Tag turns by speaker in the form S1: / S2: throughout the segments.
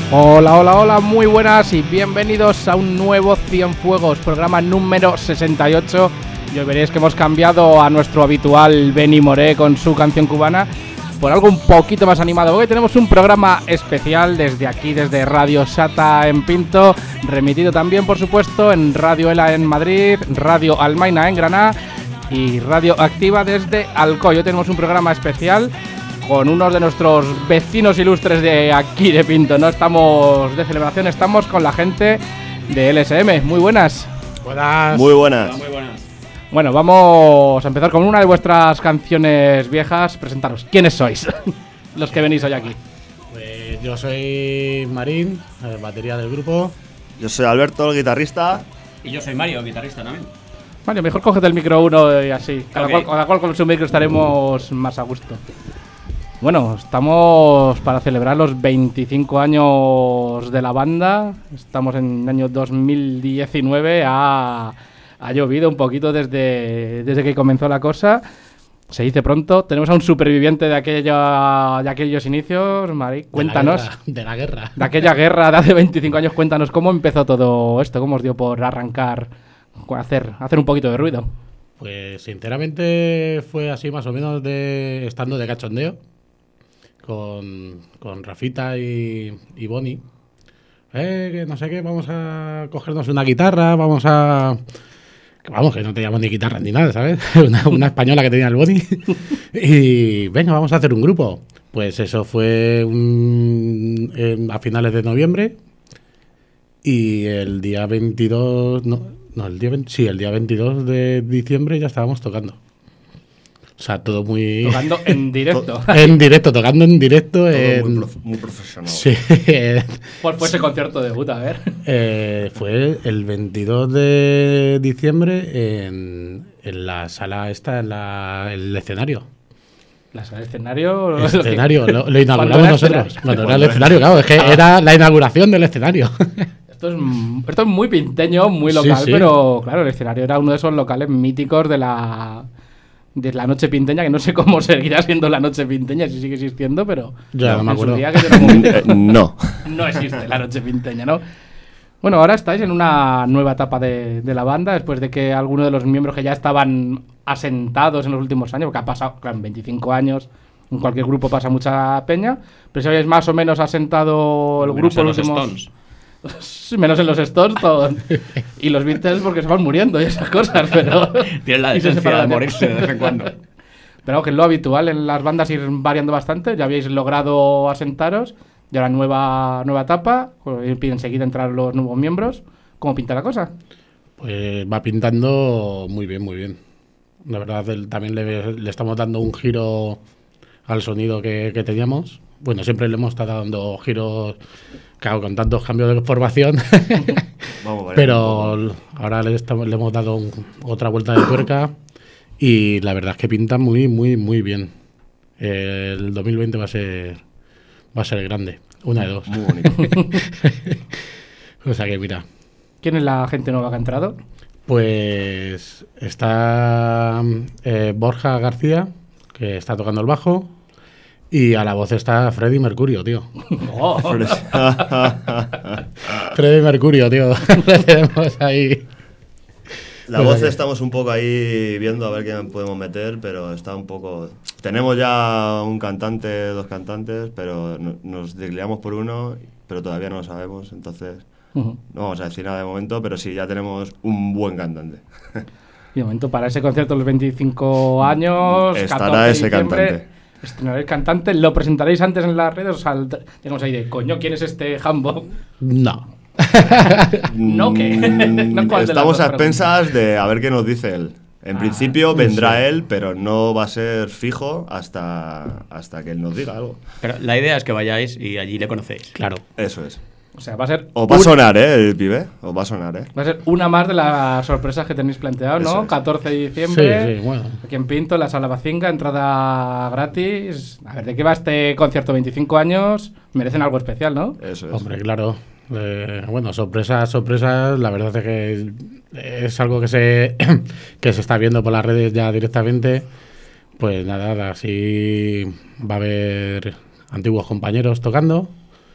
S1: Hola, hola, hola, muy buenas y bienvenidos a un nuevo Cienfuegos, programa número 68. Y hoy veréis que hemos cambiado a nuestro habitual Benny Moré con su canción cubana por algo un poquito más animado. Hoy tenemos un programa especial desde aquí, desde Radio Sata en Pinto, remitido también, por supuesto, en Radio Ela en Madrid, Radio Almaina en Granada y Radio Activa desde Alcoy. Hoy tenemos un programa especial con unos de nuestros vecinos ilustres de aquí de Pinto. No estamos de celebración, estamos con la gente de LSM. Muy buenas.
S2: Buenas.
S3: Muy buenas.
S2: Hola, muy buenas.
S1: Bueno, vamos a empezar con una de vuestras canciones viejas. Presentaros. ¿Quiénes sois? Los que venís hoy aquí.
S2: Pues yo soy Marín, batería del grupo.
S3: Yo soy Alberto, el guitarrista.
S4: Y yo soy Mario, guitarrista también.
S1: Mario, mejor cógete el micro uno y así. Cada
S4: Ok.
S1: cual con su micro estaremos más a gusto. Bueno, estamos para celebrar los 25 años de la banda. Estamos en el año 2019. Ha llovido un poquito desde que comenzó la cosa. Se dice pronto. Tenemos a un superviviente de aquellos inicios. Mari, cuéntanos.
S2: De la guerra.
S1: De aquella guerra de hace 25 años, cuéntanos cómo empezó todo esto. ¿Cómo os dio por arrancar, hacer un poquito de ruido?
S2: Pues sinceramente fue así más o menos estando de cachondeo con Rafita y Bonnie. Que no sé qué, vamos a cogernos una guitarra, que no teníamos ni guitarra ni nada, ¿sabes? una española que tenía el Bonnie. Y venga, vamos a hacer un grupo. Pues eso fue a finales de noviembre. Y el día 22... el día 22 de diciembre ya estábamos tocando. O sea, todo muy...
S1: Tocando en directo.
S2: Tocando en directo.
S3: Todo muy profesional.
S2: Sí.
S1: ¿Cuál fue ese concierto debut? A ver.
S2: Fue el 22 de diciembre en la sala esta, el escenario.
S1: ¿La sala de escenario?
S2: El escenario, lo
S1: ¿Cuándo
S2: inauguramos
S1: era
S2: nosotros.
S1: escenario?
S2: Cuando era el escenario, claro, es que era la inauguración del escenario.
S1: Esto es muy pinteño, muy local,
S2: Sí.
S1: pero claro, el escenario era uno de esos locales míticos de la noche pinteña, que no sé cómo seguirá siendo la noche pinteña, si sigue existiendo, pero
S2: Ya, no me
S1: en su
S2: acuerdo.
S1: día que era muy mítico.
S3: No.
S1: No existe la noche pinteña, ¿no? Bueno, ahora estáis en una nueva etapa de la banda, después de que algunos de los miembros que ya estaban asentados en los últimos años, porque ha pasado, claro, en 25 años, en cualquier grupo pasa mucha peña, pero si habéis más o menos asentado el
S4: Menos
S1: grupo
S4: en
S1: los
S4: los
S1: últimos...
S4: Stones.
S1: Menos en los Stones todo. Y los Beatles porque se van muriendo y esas cosas, pero...
S4: Tienen la
S1: y se
S4: decencia
S1: separan
S4: de morirse de vez en cuando.
S1: Pero que es lo habitual en las bandas ir variando bastante. Ya habéis logrado asentaros. Y ahora nueva etapa. Y enseguida entrar los nuevos miembros. ¿Cómo pinta la cosa?
S2: Pues va pintando muy bien, muy bien. La verdad, también le estamos dando un giro al sonido que teníamos. Bueno, siempre le hemos estado dando giros, claro, con tantos cambios de formación.
S3: Vamos a ver.
S2: Pero ahora le hemos dado otra vuelta de tuerca y la verdad es que pinta muy, muy, muy bien. El 2020 va a ser grande. Una de dos.
S3: Muy bonito.
S2: O sea que mira.
S1: ¿Quién es la gente nueva que ha entrado?
S2: Pues está Borja García, que está tocando el bajo, y a la voz está Freddie Mercurio, tío.
S1: Oh,
S2: Freddie Mercurio, tío. Le tenemos ahí.
S3: La voz estamos un poco ahí viendo a ver quién podemos meter, pero está un poco... Tenemos ya un cantante, dos cantantes, pero nos desliamos por uno, pero todavía no lo sabemos, entonces no vamos a decir nada de momento, pero sí, ya tenemos un buen cantante.
S1: y de momento para ese concierto de los 25 años...
S3: Estará
S1: 14 de
S3: ese
S1: diciembre,
S3: cantante.
S1: Estrenaréis cantante, ¿lo presentaréis antes en las redes? O sea, tenemos ahí de, coño, ¿quién es este Hambo?
S2: No.
S1: No, ¿qué? No, ¿cuál de las
S3: Estamos
S1: dos
S3: a expensas de a ver qué nos dice él. En principio vendrá
S2: sí.
S3: él, pero no va a ser fijo hasta que él nos diga algo.
S4: Pero la idea es que vayáis y allí le conocéis.
S2: Claro.
S3: Eso es.
S1: O sea, va a ser...
S3: Os va a sonar, el pibe. Os va a sonar,
S1: Va a ser una más de las sorpresas que tenéis planteado, ¿no?
S3: Eso es.
S1: 14 de diciembre.
S2: Sí, bueno.
S1: Aquí en Pinto, en la Sala Bacinga, entrada gratis. A ver, ¿de qué va este concierto? 25 años, merecen algo especial, ¿no?
S3: Eso es.
S2: Hombre, claro. Bueno, sorpresas, la verdad es que es algo que se está viendo por las redes ya directamente. Pues nada, así va a haber antiguos compañeros tocando.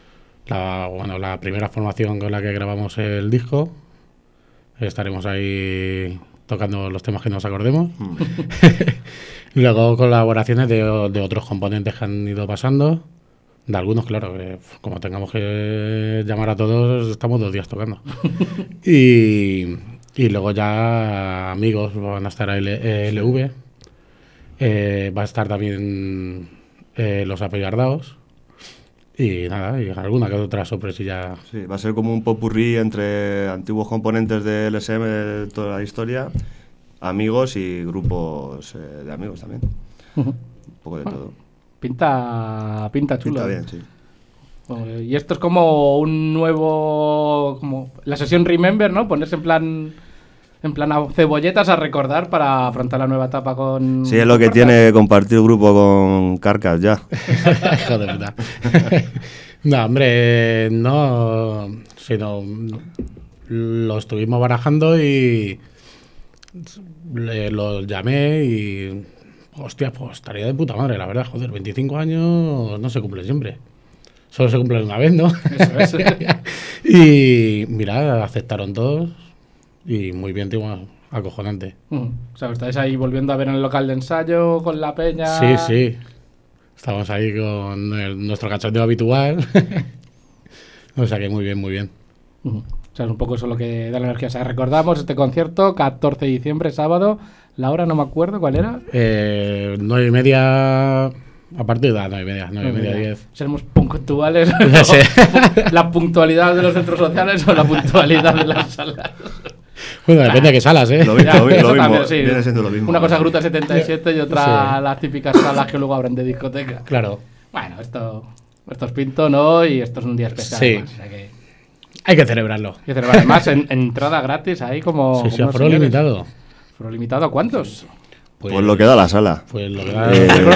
S2: la primera formación con la que grabamos el disco. Estaremos ahí tocando los temas que nos acordemos. Luego colaboraciones de otros componentes que han ido pasando. De algunos, claro, que como tengamos que llamar a todos, estamos 2 días tocando. y luego ya amigos, van a estar LV. Va a estar también los Apellardaos. Y nada, y alguna que otra sorpresilla.
S3: Sí, va a ser como un popurrí entre antiguos componentes de LSM de toda la historia, amigos y grupos de amigos también. Un poco de todo.
S1: Pinta chulo.
S3: Pinta bien, sí.
S1: Y esto es como un nuevo... como la sesión Remember, ¿no? Ponerse en plan a cebolletas a recordar para afrontar la nueva etapa con...
S3: Sí, es lo que tiene compartir grupo con Carcass ya.
S2: Hijo de puta. No, hombre, no. Sino lo estuvimos barajando y lo llamé y... Hostia, pues estaría de puta madre, la verdad, joder, 25 años no se cumple siempre. Solo se cumple una vez, ¿no?
S1: Eso es.
S2: Y mira, aceptaron todos y muy bien, tío, acojonante.
S1: O sea, estáis ahí volviendo a ver en el local de ensayo con la peña.
S2: Sí. Estamos ahí con nuestro cachondeo habitual. O sea que muy bien, muy bien.
S1: O sea, es un poco eso lo que da la energía. O sea, recordamos este concierto, 14 de diciembre, sábado. La hora no me acuerdo, ¿cuál era?
S2: 9:30, a partir de las 9:30, 10.
S1: ¿Seremos puntuales?
S2: Sí.
S1: ¿La puntualidad de los centros sociales o la puntualidad de las salas?
S2: Bueno, depende de qué salas, ¿eh?
S3: Lo mismo,
S1: Eso también, sí.
S3: viene siendo lo mismo.
S1: Una cosa Gruta 77 y otra
S2: Sí.
S1: las típicas salas que luego abren de discoteca.
S2: Claro.
S1: Bueno, esto es pinto, ¿no? Y esto es un día especial.
S2: Sí.
S1: Además, o sea que
S2: Hay que celebrarlo.
S1: hay que celebrar. Además, entrada gratis ahí como...
S2: Sí,
S1: como
S2: aforo
S1: señores.
S2: limitado.
S1: ¿Aforo limitado a cuántos?
S3: Pues lo que da la sala.
S2: Pues lo que da.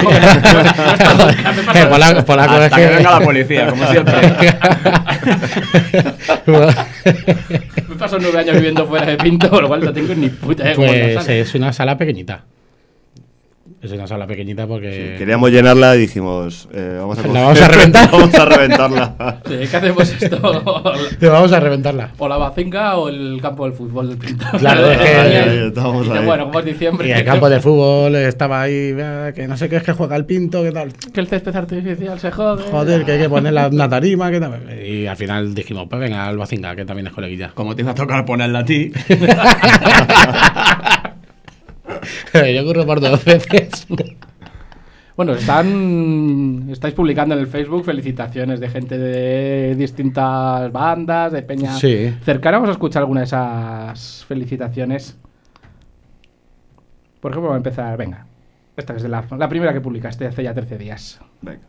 S2: Polaco es
S4: Hasta que venga la policía, como siempre.
S1: Me paso 9 años viviendo fuera de Pinto, por lo cual no tengo ni puta idea cómo es la
S2: Pues
S1: sala.
S2: es una sala pequeñita. Es una sala pequeñita porque.
S3: Queríamos llenarla y dijimos, vamos a
S2: La vamos a reventar.
S3: vamos a reventarla.
S1: Sí, ¿qué hacemos esto?
S2: Vamos a reventarla.
S1: ¿O la Bacinga o el campo del fútbol del Pinto?
S2: Claro, es que-
S3: Ahí, estábamos
S1: Dice,
S3: ahí.
S1: bueno, como es diciembre...
S2: Y el campo de fútbol estaba ahí, vea, que no sé qué es que juega el Pinto, qué tal.
S1: Que el césped artificial se jode.
S2: Joder, que hay que poner una tarima, qué tal. Y al final dijimos, pues venga, al Bacinga, que también es coleguilla.
S4: Como te iba a tocar ponerla a ti.
S2: Yo corro por 2 veces.
S1: Bueno, estáis publicando en el Facebook felicitaciones de gente de distintas bandas, de peña
S2: Sí.
S1: cercana. Vamos a escuchar alguna de esas felicitaciones. Por ejemplo, vamos a empezar, venga. Esta que es de la primera que publicaste hace ya 13 días.
S3: Venga.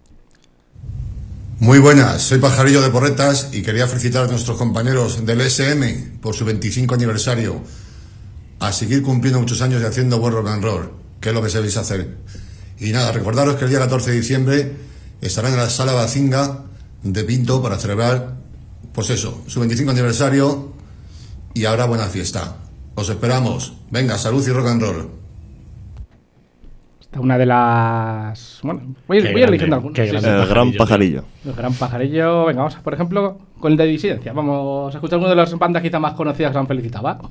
S5: Muy buenas, soy Pajarillo de Porretas y quería felicitar a nuestros compañeros del SM por su 25 aniversario. A seguir cumpliendo muchos años y haciendo buen rock and roll, que es lo que sabéis hacer. Y nada, recordaros que el día 14 de diciembre estarán en la Sala Bacinga de Pinto para celebrar, pues eso, su 25 aniversario y habrá buena fiesta. Os esperamos. Venga, salud y rock and roll.
S1: Esta es una de las... Bueno, voy
S2: Qué
S1: eligiendo
S2: grande,
S1: algunas.
S2: qué
S1: Sí,
S2: grande.
S1: sí.
S3: El gran pajarillo.
S1: El gran pajarillo. Venga, vamos, por ejemplo, con el de Disidencia. Vamos a escuchar una de las bandas quizá más conocidas que se han felicitado, ¿va?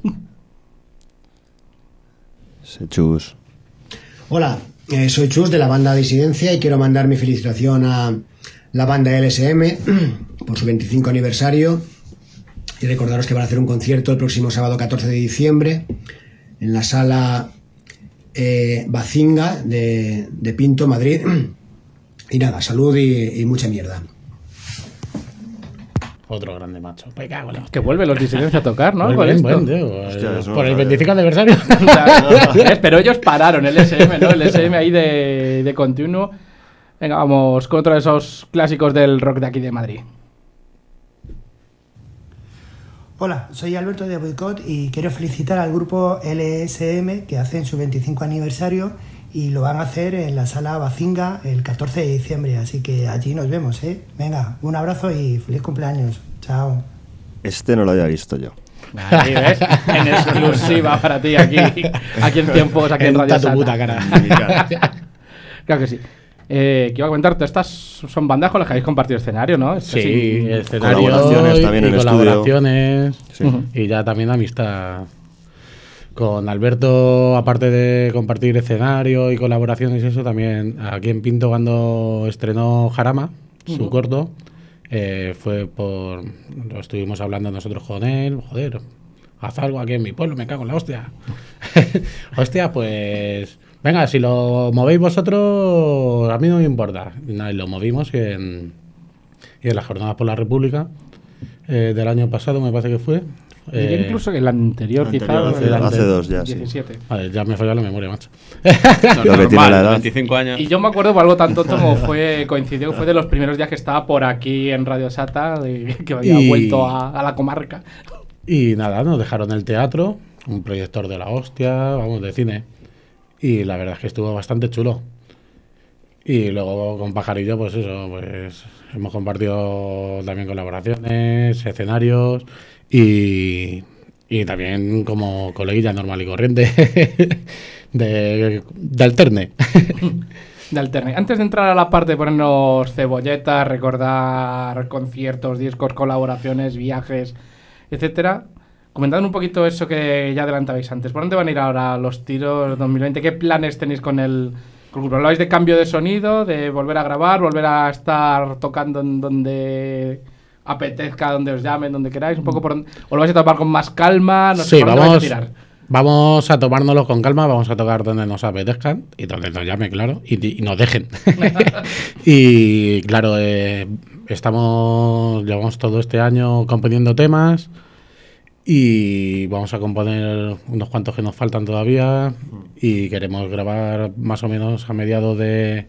S3: Sechus.
S6: Hola, soy Chus de la banda Disidencia y quiero mandar mi felicitación a la banda LSM por su 25 aniversario y recordaros que van a hacer un concierto el próximo sábado 14 de diciembre en la sala Bacinga de Pinto, Madrid. Y nada, salud y mucha mierda.
S2: Otro grande macho. Me cago en la
S1: Que vuelven los Disidencia a tocar, ¿no? Con
S2: Buen,
S1: esto.
S2: buen, tío.
S3: Hostia, eso no
S2: Por el
S3: lo
S2: 25 aniversario.
S1: O sea, ¿ves? Pero ellos pararon el SM, ¿no? El SM ahí de continuo. Venga, vamos con otro de esos clásicos del rock de aquí de Madrid.
S7: Hola, soy Alberto de Boicot y quiero felicitar al grupo LSM que hacen su 25 aniversario y lo van a hacer en la sala Bacinga el 14 de diciembre, así que allí nos vemos, ¿eh? Venga, un abrazo y feliz cumpleaños. Chao.
S3: Este no lo había visto yo.
S1: Ahí, ¿ves? En exclusiva para ti aquí en Cienfuegos, aquí en Radio
S2: Está tu
S1: Sata.
S2: puta cara.
S1: Claro que sí. Que iba a comentarte, estas son bandas con las que habéis compartido escenario, ¿no?
S2: Sí, escenario
S3: colaboraciones también en
S2: colaboraciones
S3: Sí.
S2: y ya también amistad. Con Alberto, aparte de compartir escenario y colaboraciones y eso, también aquí en Pinto cuando estrenó Jarama, su corto, lo estuvimos hablando nosotros con él, joder, haz algo aquí en mi pueblo, me cago en la hostia. Hostia, pues venga, si lo movéis vosotros, a mí no me importa. Y nada, y lo movimos y en las Jornadas por la República del año pasado, me parece que fue.
S1: Diría incluso que el anterior, quizá.
S3: Hace 2 ya, sí.
S1: 17.
S2: Vale, ya me falla la memoria, macho.
S3: Lo que tiene la edad.
S4: 25 años.
S1: Y yo me acuerdo por algo tan tonto como coincidió, fue de los primeros días que estaba por aquí en Radio Sata, que había vuelto a la comarca.
S2: Y nada, nos dejaron el teatro, un proyector de la hostia, vamos, de cine. Y la verdad es que estuvo bastante chulo. Y luego con Pajarillo, pues eso, pues hemos compartido también colaboraciones, escenarios y también como coleguilla normal y corriente de alterne.
S1: De alterne. Antes de entrar a la parte de ponernos cebolletas, recordar conciertos, discos, colaboraciones, viajes, etcétera, comentad un poquito eso que ya adelantabais antes. ¿Por dónde van a ir ahora los tiros 2020? ¿Qué planes tenéis con el grupo? ¿Habláis de cambio de sonido, de volver a grabar, volver a estar tocando en donde apetezca, donde os llamen, donde queráis? Un poco por dónde, ¿o lo vais a tomar con más calma? No sé,
S2: Sí,
S1: ¿por dónde vais a tirar?
S2: vamos a tomárnoslo con calma, vamos a tocar donde nos apetezcan y donde nos llamen, claro, y nos dejen. Y claro, llevamos todo este año componiendo temas y vamos a componer unos cuantos que nos faltan todavía y queremos grabar más o menos a mediados del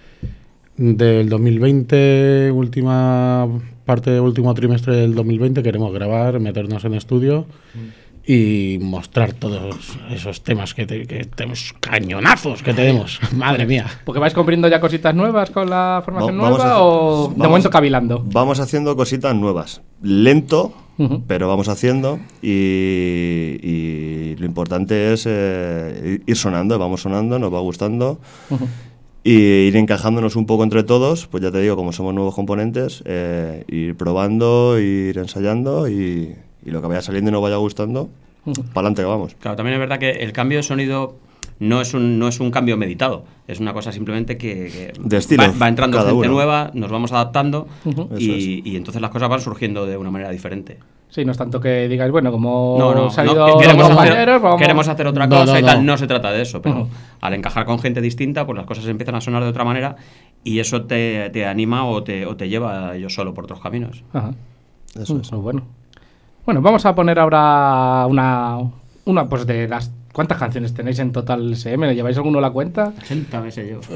S2: 2020, última parte del último trimestre del 2020, queremos grabar, meternos en estudio y mostrar todos esos temas que tenemos, cañonazos que tenemos, madre mía.
S1: ¿Porque vais componiendo ya cositas nuevas con la formación
S3: Vamos
S1: nueva
S3: a hacer-
S1: o de
S3: vamos-
S1: momento cavilando?
S3: Vamos haciendo cositas nuevas. Lento,
S1: Ujú.
S3: pero vamos haciendo. Y lo importante es ir sonando, vamos sonando, nos va gustando. Y ir encajándonos un poco entre todos, pues ya te digo, como somos nuevos componentes, ir probando, ir ensayando y lo que vaya saliendo y nos vaya gustando, para adelante que vamos.
S4: Claro, también es verdad que el cambio de sonido no es un cambio meditado. Es una cosa simplemente que
S3: De estilo,
S4: va entrando
S3: cada
S4: gente
S3: uno.
S4: nueva, nos vamos adaptando
S1: Ujú.
S4: y entonces las cosas van surgiendo de una manera diferente.
S1: Sí, no es tanto que digáis, bueno, como
S4: No,
S1: se ha ido
S4: que queremos,
S1: los
S4: hacer,
S1: compañeros, vamos-
S4: queremos hacer otra
S2: No,
S4: cosa
S2: no,
S4: y tal.
S2: no.
S4: No se trata de eso, pero
S1: Ujú.
S4: al encajar con gente distinta, pues las cosas empiezan a sonar de otra manera y eso te anima o te lleva a ellos solo por otros caminos.
S1: Ajá.
S3: Eso es.
S1: Pues bueno. Bueno, vamos a poner ahora una pues de las... ¿Cuántas canciones tenéis en total SM? ¿Le lleváis alguno a la cuenta?
S4: 60 meses yo.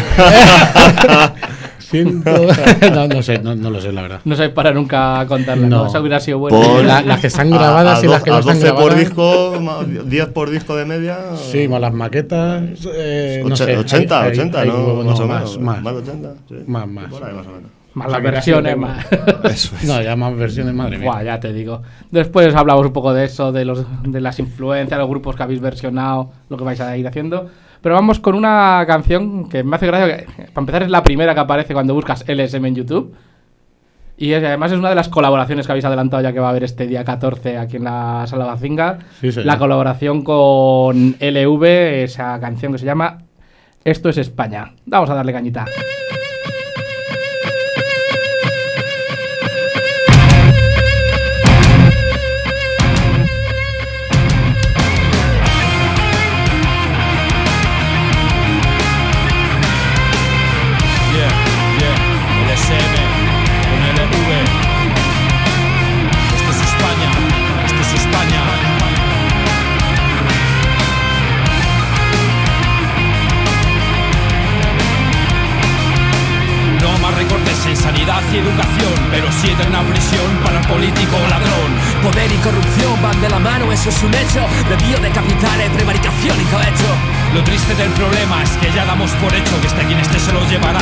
S2: No sé, no lo sé, la verdad.
S1: No sabéis para nunca contarla, ¿no?
S2: No.
S1: Eso hubiera sido bueno.
S3: Por-
S2: Las que están grabadas y las que no
S3: a
S2: están
S3: 12 por
S2: grabadas.
S3: disco, 10 por disco de media.
S2: Sí, más las maquetas. No sé,
S3: 80,
S2: hay-
S3: 80,
S2: hay-
S3: ¿no? Más o menos.
S2: más.
S3: Más de 80, sí.
S2: Más.
S3: Por ahí, más o menos.
S1: Más las versiones, más...
S3: Eso es.
S2: No, ya más versiones, madre mía.
S1: Buah, ya te digo. Después hablamos un poco de eso, de las influencias, los grupos que habéis versionado, lo que vais a ir haciendo. Pero vamos con una canción que me hace gracia, que para empezar es la primera que aparece cuando buscas LSM en YouTube. Y además es una de las colaboraciones que habéis adelantado ya que va a haber este día 14 aquí en la Sala Bacinga.
S2: Sí, señor.
S1: La colaboración con LV, esa canción que se llama Esto es España. Vamos a darle cañita.
S8: LSM, con LV. Esto es España, esto es España. No más recortes en sanidad y educación, pero sí eterna prisión para el político ladrón.
S9: Poder y corrupción van de la mano, eso es un hecho. Desvío de capitales, prevaricación y cohecho.
S8: Lo triste del problema es que ya damos por hecho que este quien esté se lo llevará.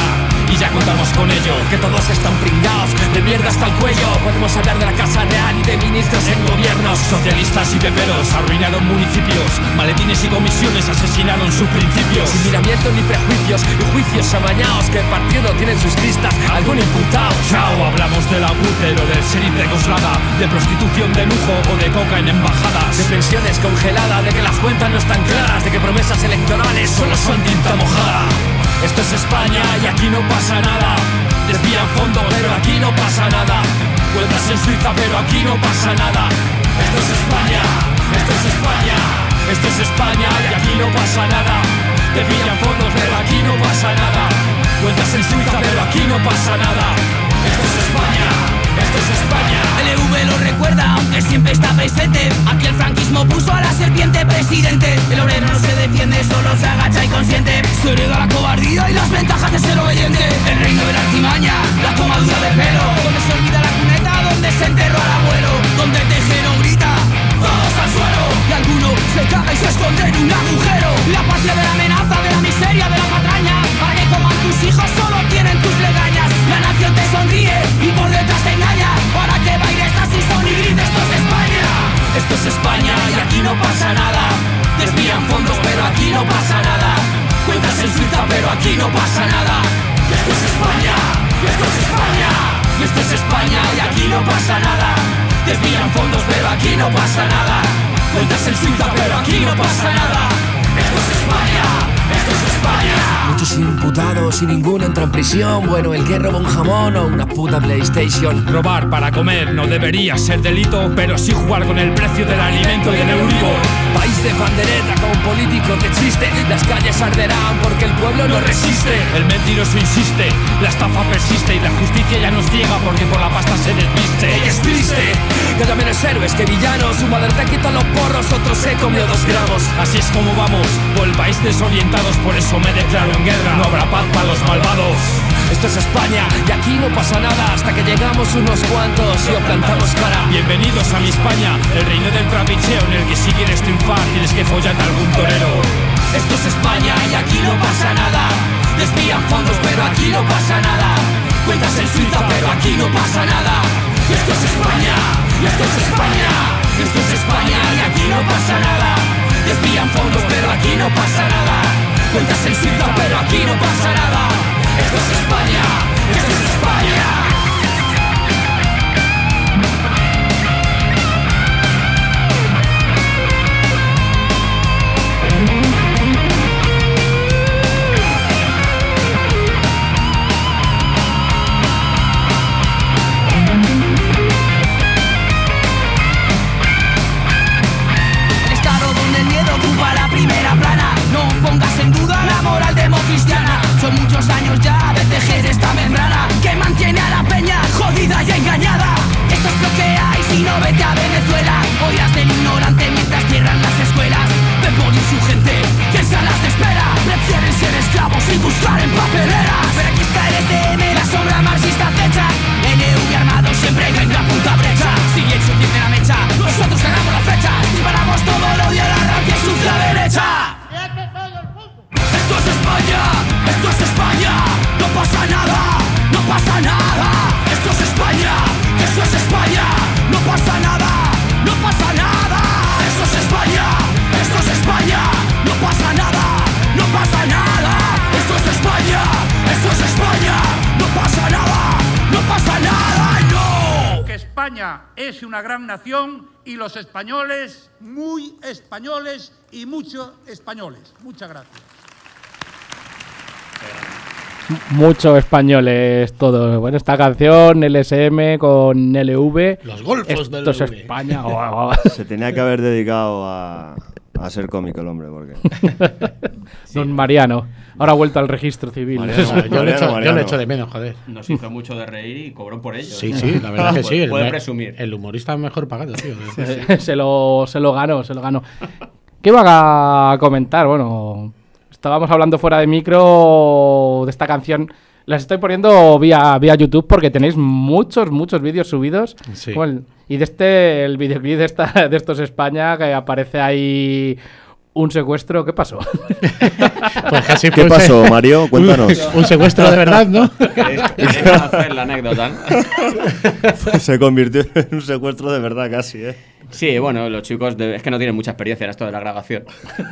S8: y ya contamos con ello.
S9: Que todos están pringados, de mierda hasta el cuello. Podemos hablar de la Casa Real y de ministros en gobiernos.
S8: Socialistas y peperos arruinaron municipios, maletines y comisiones asesinaron sus principios.
S9: Sin miramiento ni prejuicios y juicios amañados. Que el partido tiene en sus listas algún imputado.
S8: Chao, hablamos del agutero, del sheriff de Coslada, de prostitución de lujo o de coca en embajadas,
S9: de pensiones congeladas, de que las cuentas no están claras, de que promesas electorales
S8: solo son tinta mojada. Esto es España y aquí no pasa nada. Desvían fondos pero aquí no pasa nada. Vueltas en Suiza pero aquí no pasa nada. Esto es España, esto es España. Esto es España y aquí no pasa nada. Desvían fondos pero aquí no pasa nada. Vueltas en Suiza pero aquí no pasa nada. Esto es España, esto es España.
S10: LV lo recuerda aunque siempre está presente. Aquí el franquismo puso a la serpiente presidente. El obrero no se defiende, solo se agacha y consciente. Se hereda la cobardía y las ventajas de ser obediente. El reino de la artimaña, la tomadura de pelo. Donde se olvida la cuneta, donde se enterró al abuelo. Donde el tejero grita, todos al suelo. Y alguno se caga y se esconde en un agujero. La patria de la amenaza, de la miseria, de la patraña. Para que coman tus hijos solo tienen tus legañas. La nación te sonríe y por detrás te engaña. Para que bailes así son y grites, esto es España.
S8: Esto es España y aquí no pasa nada. Desvían fondos pero aquí no pasa nada. Cuentas en Suiza pero aquí no pasa nada. Esto es España, esto es España. Esto es España y aquí no pasa nada. Desvían fondos pero aquí no pasa nada. Cuentas en Suiza pero aquí no pasa nada. Esto es España, esto es España.
S9: Muchos imputados y ninguno entra en prisión. Bueno, el que roba un jamón o una puta PlayStation.
S8: Robar para comer no debería ser delito, pero sí jugar con el precio del alimento y del Euribor.
S9: País de pandereta con políticos de chiste. Las calles arderán porque el pueblo no resiste.
S8: El mentiroso insiste, la estafa persiste y la justicia ya nos ciega porque por la pasta se desviste.
S9: Y es triste que haya menos héroes que villanos. Su madre te quita los porros, otro se comió 2 gramos.
S8: Así es como vamos, por el país desorientados, por eso me declaro en guerra. No habrá paz para los malvados.
S9: Esto es España y aquí no pasa nada hasta que llegamos unos cuantos y os plantamos cara.
S8: Bienvenidos a mi España, el reino del trapicheo en el que si quieres triunfar tienes que follar a algún torero.
S10: Esto es España y aquí no pasa nada. Desvían fondos pero aquí no pasa nada. Cuentas en Suiza pero aquí no pasa nada. Esto es España, esto es España. Esto es España y aquí no pasa nada. Desvían fondos pero aquí no pasa nada. Cuentas en Suiza pero aquí no pasa nada. Esto es España, esto es España. El estado donde el miedo ocupa la primera plana. No pongas en duda la moral democristiana. Son muchos años ya de tejer esta membrana que mantiene a la peña jodida y engañada. Esto es lo que hay, si no vete a Venezuela. Oirás del ignorante mientras cierran las escuelas. Ven por su gente, que en salas de espera prefieren ser esclavos y buscar en papeleras. Pero aquí está el SM, la sombra marxista acecha. LV armado siempre en la puta brecha. Si el sur tiene la mecha, nosotros ganamos la fecha. Disparamos todo el odio a la rancia y sucia derecha. Esto es España, esto es España. No pasa nada, no pasa nada. Esto es España, esto es España. No pasa nada, no pasa nada. Esto es España, esto es España. No pasa nada, no pasa nada. Esto es España, esto es España. No pasa nada, no pasa nada, no.
S11: Que España es una gran nación y los españoles, muy españoles y muchos españoles. Muchas gracias.
S1: Muchos españoles todos. Bueno, esta canción, LSM con LV.
S2: Los golfos del
S1: Esto es
S2: LV.
S1: España.
S3: Se tenía que haber dedicado a ser cómico el hombre, porque...
S1: Don Mariano. Ahora ha vuelto al registro civil.
S2: Yo le echo de menos, joder.
S4: Nos hizo mucho de reír y cobró por ello.
S2: Sí, sí, la verdad es que sí.
S4: Puede presumir.
S2: El humorista mejor pagado, tío.
S1: se lo ganó. ¿Qué iba a comentar? Bueno, estábamos hablando fuera de micro de esta canción. Las estoy poniendo vía YouTube porque tenéis muchos vídeos subidos.
S2: Sí.
S1: Bueno, y el videoclip de Esto es España, que aparece ahí un secuestro. ¿Qué pasó?
S2: Pues casi
S3: ¿Qué pasó, Mario? Cuéntanos.
S2: Un secuestro de verdad, ¿no?
S4: ¿Queréis conocer la anécdota?
S3: Se convirtió en un secuestro de verdad casi, ¿eh?
S4: Sí, bueno, los chicos es que no tienen mucha experiencia en esto de la grabación.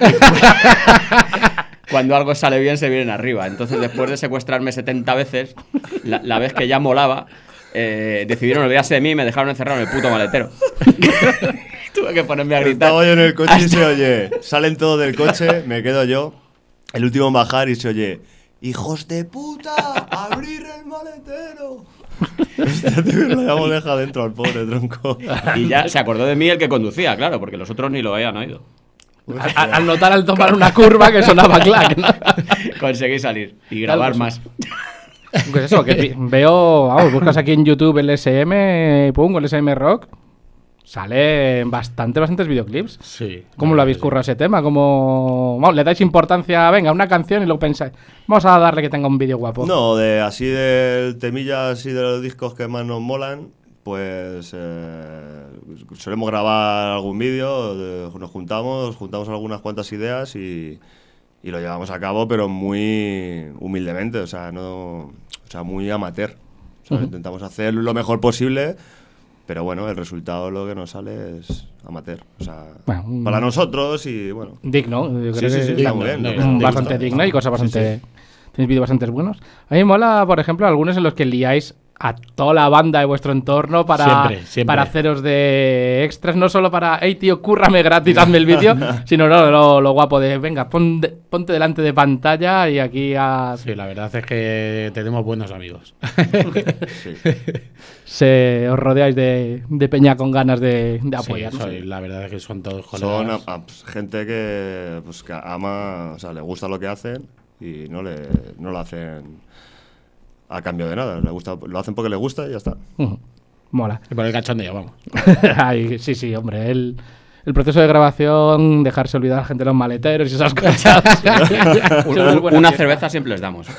S4: Cuando algo sale bien se vienen arriba. Entonces, después de secuestrarme 70 veces, la vez que ya molaba, decidieron olvidarse de mí y me dejaron encerrado en el puto maletero. Tuve que ponerme a gritar.
S3: Estaba yo en el coche y se oye, salen todos del coche, me quedo yo, el último en bajar y se oye, ¡hijos de puta! ¡Abrir el maletero! Hostia, tío, lo habíamos dejado dentro al pobre tronco.
S4: Y ya se acordó de mí el que conducía, claro, porque los otros ni lo habían oído.
S1: Al notar al tomar una curva que sonaba clac, ¿no?
S4: Conseguí salir y grabar más.
S1: Pues eso, que veo, vamos, buscas aquí en YouTube el SM, pongo el SM Rock, salen bastantes videoclips.
S2: Sí.
S1: ¿Cómo lo habéis currado ese tema? ¿Cómo le dais importancia, venga, una canción y luego pensáis, vamos a darle que tenga un vídeo guapo?
S3: No, así del temilla, así de los discos que más nos molan, pues solemos grabar algún vídeo, nos juntamos algunas cuantas ideas y lo llevamos a cabo, pero muy humildemente, o sea, muy amateur. O sea, intentamos hacer lo mejor posible, pero bueno, el resultado lo que nos sale es amateur. O sea, bueno, para nosotros y bueno.
S1: Digno, yo creo
S3: sí,
S1: que
S3: está muy bien.
S1: Bastante digno y cosas bastante. Tenéis vídeos bastante buenos. A mí me mola, por ejemplo, algunos en los que liáis a toda la banda de vuestro entorno para haceros de extras, no solo para, hey tío, cúrrame gratis, hazme el vídeo, sino lo guapo de, venga, ponte delante de pantalla y aquí a...
S2: Sí, la verdad es que tenemos buenos amigos.
S1: Os rodeáis de peña con ganas de apoyar.
S2: Sí, la verdad es que son todos colegas.
S3: Son gente que ama, o sea, le gusta lo que hacen y no lo hacen a cambio de nada, lo hacen porque les gusta y ya está.
S1: Mola.
S2: Y por el cachondeo, vamos.
S1: Ay, sí, hombre, el proceso de grabación, dejarse olvidar a la gente de los maleteros y esas cosas.
S4: Una cerveza siempre les damos.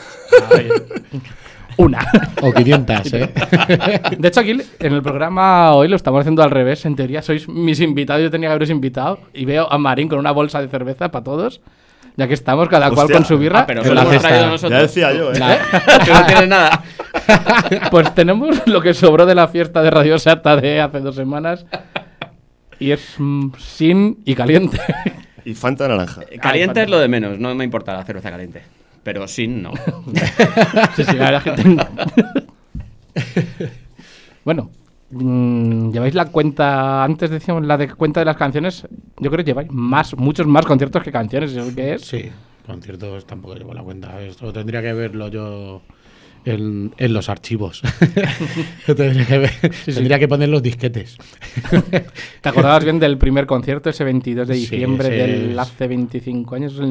S1: Una.
S2: O 500, ¿eh?
S1: De hecho, aquí en el programa hoy lo estamos haciendo al revés. En teoría sois mis invitados, yo tenía que haberos invitado. Y veo a Marín con una bolsa de cerveza para todos. Ya que estamos cada cual con su birra.
S4: Pero lo hemos traído nosotros.
S3: Ya decía yo, ¿eh?
S4: Que no tienes nada.
S1: Pues tenemos lo que sobró de la fiesta de Radio Sata de hace 2 semanas. Y es sin y caliente.
S3: Y Fanta naranja.
S4: Caliente es lo de menos, no me importa la cerveza caliente. Pero sin, no.
S1: Sí, la verdad es que tengo. Bueno, lleváis la cuenta, antes decíamos la de cuenta de las canciones, yo creo que lleváis muchos más conciertos que canciones, ¿eso qué es?
S2: Sí, conciertos tampoco llevo la cuenta, esto tendría que verlo yo en los archivos. Tendría que poner los disquetes.
S1: ¿Te acordabas bien del primer concierto, ese 22 de diciembre del hace 25 años, el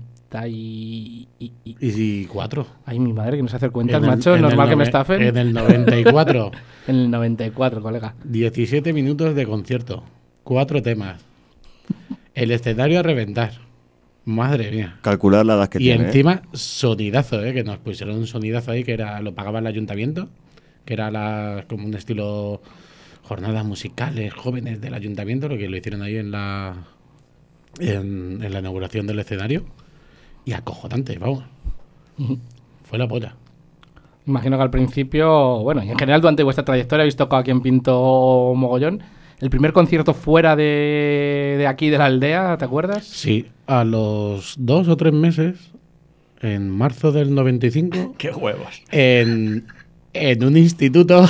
S2: 94?
S1: Ay, mi madre, que nos hace cuentas, macho, normal que me estafen.
S2: En el 94.
S1: En el 94, colega. 17
S2: minutos de concierto, 4 temas. El escenario a reventar. Madre mía.
S3: Calcular la edad que tiene.
S2: Y encima, sonidazo, que nos pusieron un sonidazo ahí que lo pagaba el ayuntamiento, que era como un estilo jornadas musicales jóvenes del ayuntamiento, lo que lo hicieron ahí en la inauguración del escenario. Y acojonante, vamos. Fue la polla.
S1: Imagino que al principio, bueno, y en general durante vuestra trayectoria habéis tocado aquí en Pinto mogollón. ¿El primer concierto fuera de aquí, de la aldea, te acuerdas?
S2: Sí, a los 2 o 3 meses, en marzo del 95.
S4: ¡Qué huevos!
S2: En un instituto.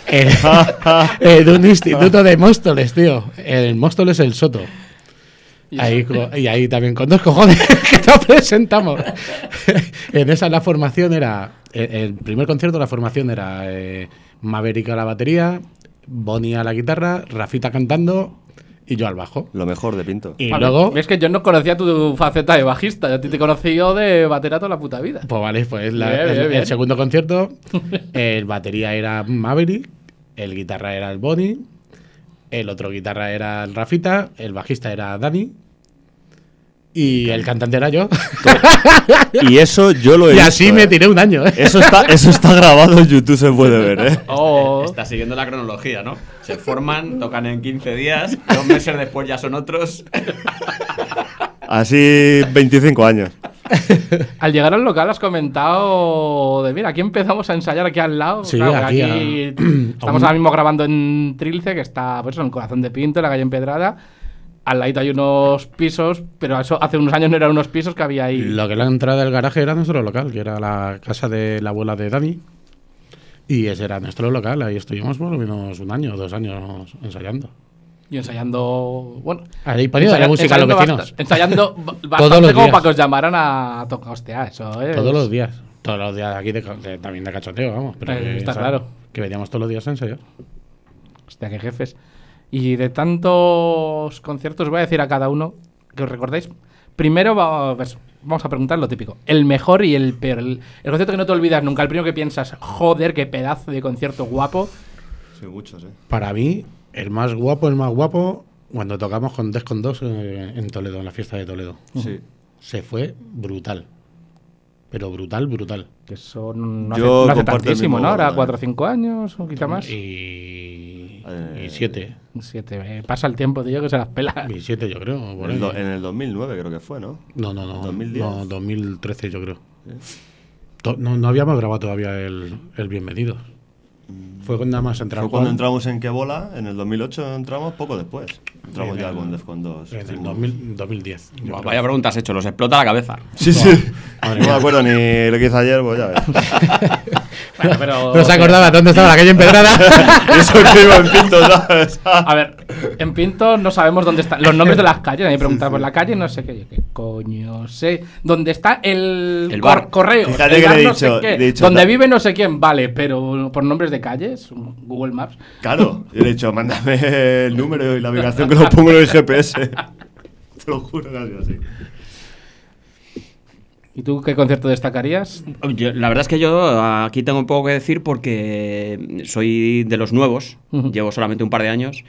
S2: En un instituto de Móstoles, tío. El Móstoles El Soto. Y ahí también con 2 cojones que nos presentamos. En esa la formación era... El primer concierto la formación era Maverick a la batería, Bonnie a la guitarra, Rafita cantando y yo al bajo.
S3: Lo mejor de Pinto.
S2: Y
S1: vale,
S2: luego...
S1: Es que yo no conocía tu faceta de bajista. Yo a ti te conocí yo de batera toda la puta vida.
S2: Pues vale, pues el segundo concierto, el batería era Maverick, el guitarra era el Bonnie, el otro guitarra era el Rafita, el bajista era Dani y el cantante era yo.
S3: Y eso yo lo he visto.
S2: Y así me tiré un año.
S3: Eso está grabado en YouTube, se puede ver,
S4: Está siguiendo la cronología, ¿no? Se forman, tocan en 15 días, 2 meses después ya son otros.
S3: Así 25 años.
S1: Al llegar al local has comentado de, mira, aquí empezamos a ensayar aquí al lado.
S2: Sí,
S1: claro,
S2: aquí
S1: estamos ahora mismo grabando en Trilce, que está pues, en el corazón de Pinto, en la calle Empedrada. Al ladito hay unos pisos, pero eso hace unos años no eran unos pisos que había ahí.
S2: Lo que es la entrada del garaje era nuestro local, que era la casa de la abuela de Dani. Y ese era nuestro local, ahí estuvimos por lo menos 1 año, 2 años ensayando.
S1: Y ensayando, bueno...
S2: Ahí poniendo la música a los vecinos.
S1: Ensayando bastante como para que os llamaran a tocar, hostia, eso es...
S2: Todos los días aquí también de cachondeo, vamos. Pero
S1: está claro.
S2: Que veníamos todos los días a ensayar.
S1: Hostia, qué jefes. Y de tantos conciertos, voy a decir a cada uno que os recordéis. Primero vamos a preguntar lo típico. El mejor y el peor. El concierto que no te olvidas nunca. El primero que piensas, joder, qué pedazo de concierto guapo.
S3: Sí, muchos,
S2: Para mí, el más guapo, cuando tocamos con Descon 2 en Toledo, en la fiesta de Toledo.
S3: Sí.
S2: Se fue brutal. Pero brutal.
S1: Que eso no hace tantísimo, ¿no? Ahora 4 o 5 años, o quizá más.
S2: Y 7.
S1: 7. Pasa el tiempo, tío, que se las pela.
S2: Y 7, yo creo. Por
S3: en el 2009 creo que fue, ¿no?
S2: No.
S3: 2010.
S2: No, 2013 yo creo. ¿Sí? No habíamos grabado todavía el Bienvenidos. Fue cuando nada más entramos.
S3: Fue cuando entramos en Qué Bola, en el 2008 entramos poco después. Entramos ya con Defcon 2.
S2: En el 2010.
S4: Vaya preguntas hecho, los explota la cabeza.
S3: Sí. No me acuerdo ni lo que hice ayer, pues ya ves.
S1: Bueno, pero
S2: no se acordaba dónde estaba la calle Empedrada.
S3: Eso que iba en Pinto, ¿sabes?
S1: A ver, en Pinto no sabemos dónde están los nombres de las calles. Nadie pregunta por la calle, no sé qué coño sé. ¿Dónde está el
S4: bar?
S1: Correo?
S3: Fíjate
S1: el
S3: que
S1: bar
S3: le he
S1: no
S3: dicho,
S1: sé qué.
S3: le he dicho,
S1: donde vive no sé quién, vale, pero por nombres de calles, Google Maps.
S3: Claro, yo le he dicho, mándame el número y la ubicación que lo pongo en el GPS. Te lo juro, casi así.
S1: ¿Y tú qué concierto destacarías?
S4: La verdad es que yo aquí tengo un poco que decir porque soy de los nuevos, llevo solamente un par de años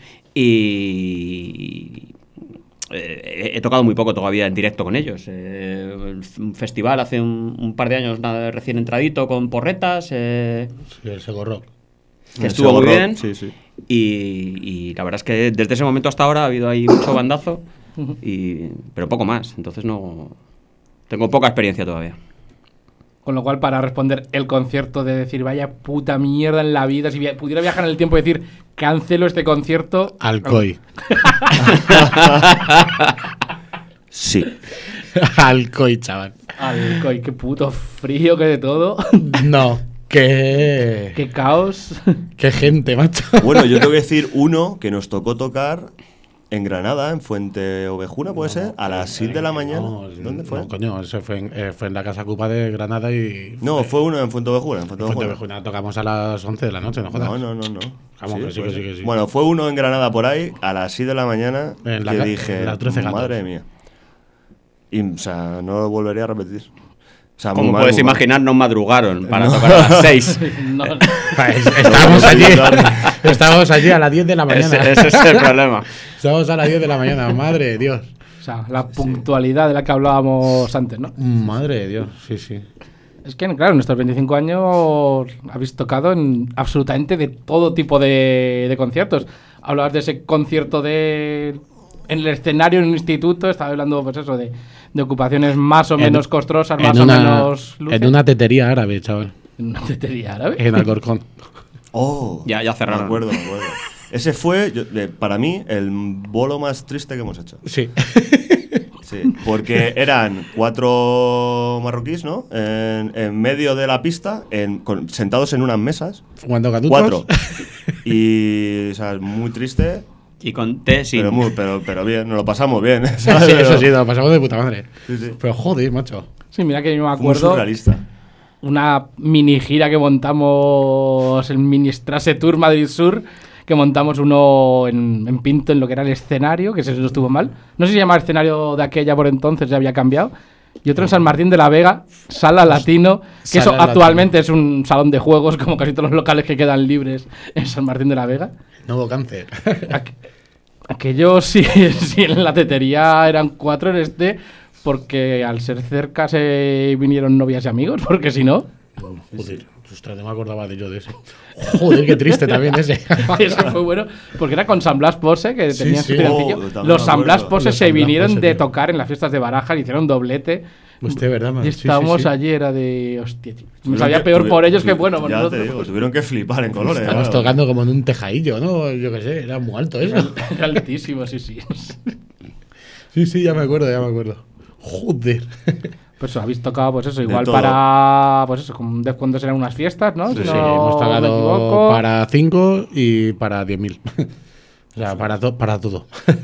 S4: y he tocado muy poco todavía en directo con ellos. Un festival hace un par de años recién entradito con Porretas.
S2: Sí, el Sego Rock.
S4: Que estuvo muy bien.
S3: Sí.
S4: Y la verdad es que desde ese momento hasta ahora ha habido ahí mucho bandazo, pero poco más. Entonces no... Tengo poca experiencia todavía.
S1: Con lo cual, para responder el concierto de decir, vaya puta mierda en la vida, si pudiera viajar en el tiempo y decir, cancelo este concierto...
S2: Alcoy.
S3: Sí.
S2: Alcoy, chaval.
S1: Alcoy, qué puto frío, que de todo.
S2: No, qué...
S1: Qué caos.
S2: Qué gente, macho.
S3: Bueno, yo tengo que decir uno que nos tocó tocar... En Granada, en Fuente Ovejuna, ¿puede ser? A las 7 de la mañana. ¿Dónde fue?
S2: No, coño, eso fue en la Casa Cupa de Granada y...
S3: No, fue uno en Fuente Ovejuna. En Fuente
S2: Ovejuna tocamos a las 11 de la noche, ¿no jodas?
S3: No.
S2: Vamos,
S3: ¿Sí?
S2: que sí.
S3: Bueno, fue uno en Granada por ahí, a las 6 de la mañana, que dije, madre mía. Y, o sea, no lo volvería a repetir. O sea,
S4: como puedes imaginar, nos madrugaron para tocar a las 6.
S2: Estábamos allí a las 10 de la mañana.
S4: Ese es el problema.
S2: Estábamos a las 10 de la mañana, madre de Dios.
S1: O sea, la puntualidad de la que hablábamos antes, ¿no?
S2: Madre de Dios, sí.
S1: Es que, claro, en nuestros 25 años habéis tocado en absolutamente de todo tipo de conciertos. Hablabas de ese concierto en el escenario en un instituto, estaba hablando, pues eso, de ocupaciones más o menos costrosas, más o menos luces.
S2: En una tetería árabe, chaval.
S1: ¿En una tetería árabe?
S2: En Alcorcón.
S3: Oh,
S4: ya cerraron.
S3: Me acuerdo. Ese fue, para mí, el bolo más triste que hemos hecho.
S2: Sí.
S3: Sí, porque eran 4 marroquíes, ¿no? En medio de la pista, sentados en unas mesas.
S2: ¿Fumando catutos?
S3: 4. Y, o sea, muy triste.
S4: Y con té, sí.
S3: Pero bien, nos lo pasamos bien.
S2: Sí, eso sí, nos lo pasamos de puta madre.
S3: Sí.
S2: Pero joder, macho.
S1: Sí, mira que yo me acuerdo.
S3: Muy surrealista.
S1: Una mini gira que montamos, el mini Strasse Tour Madrid Sur, que montamos uno en Pinto, en lo que era el escenario, que eso estuvo mal. No sé si se llamaba escenario de aquella por entonces, ya había cambiado. Y otro en San Martín de la Vega, Sala Latino, que eso actualmente es un salón de juegos, como casi todos los locales que quedan libres en San Martín de la Vega.
S2: Nuevo cáncer.
S1: Aquello sí, en la tetería eran 4 en porque al ser cerca se vinieron novias y amigos, porque si no...
S2: Joder, Ostras, no me acordaba de yo de ese. Joder, qué triste también ese.
S1: Ese fue bueno, porque era con San Blas Pose, que
S2: Sí,
S1: tenían
S2: sí.
S1: su sencillo.
S3: también
S1: Los
S3: me
S1: San Blas
S3: acuerdo.
S1: Pose
S2: Los
S1: se
S2: San Blas
S1: vinieron
S2: Pose,
S1: de
S2: tío.
S1: tocar en las fiestas de Baraja, le hicieron un doblete.
S2: Hostia, ¿verdad, man?
S1: Y
S2: Sí,
S1: estábamos
S2: sí.
S1: allí, era de... Hostia, tío. Me
S3: Tuvieron
S1: sabía
S3: que-
S1: peor por ellos que
S3: tuvi-
S1: bueno por
S3: Ya
S1: nosotros.
S3: te digo, tuvieron que flipar en colores.
S2: Estábamos
S3: claro.
S2: tocando como en un tejadillo, ¿no? Yo qué sé, era muy alto eso.
S1: Era altísimo, sí, sí.
S2: Sí, ya me acuerdo. Joder.
S1: Pues eso, habéis tocado, pues eso, igual
S3: todo.
S1: para... Pues eso, cuando serán unas fiestas, ¿no?
S3: Sí,
S1: Si
S3: sí,
S1: no
S2: Hemos
S1: me
S2: tocado
S1: equivoco.
S2: para 5 y para 10.000. O sea, para todo.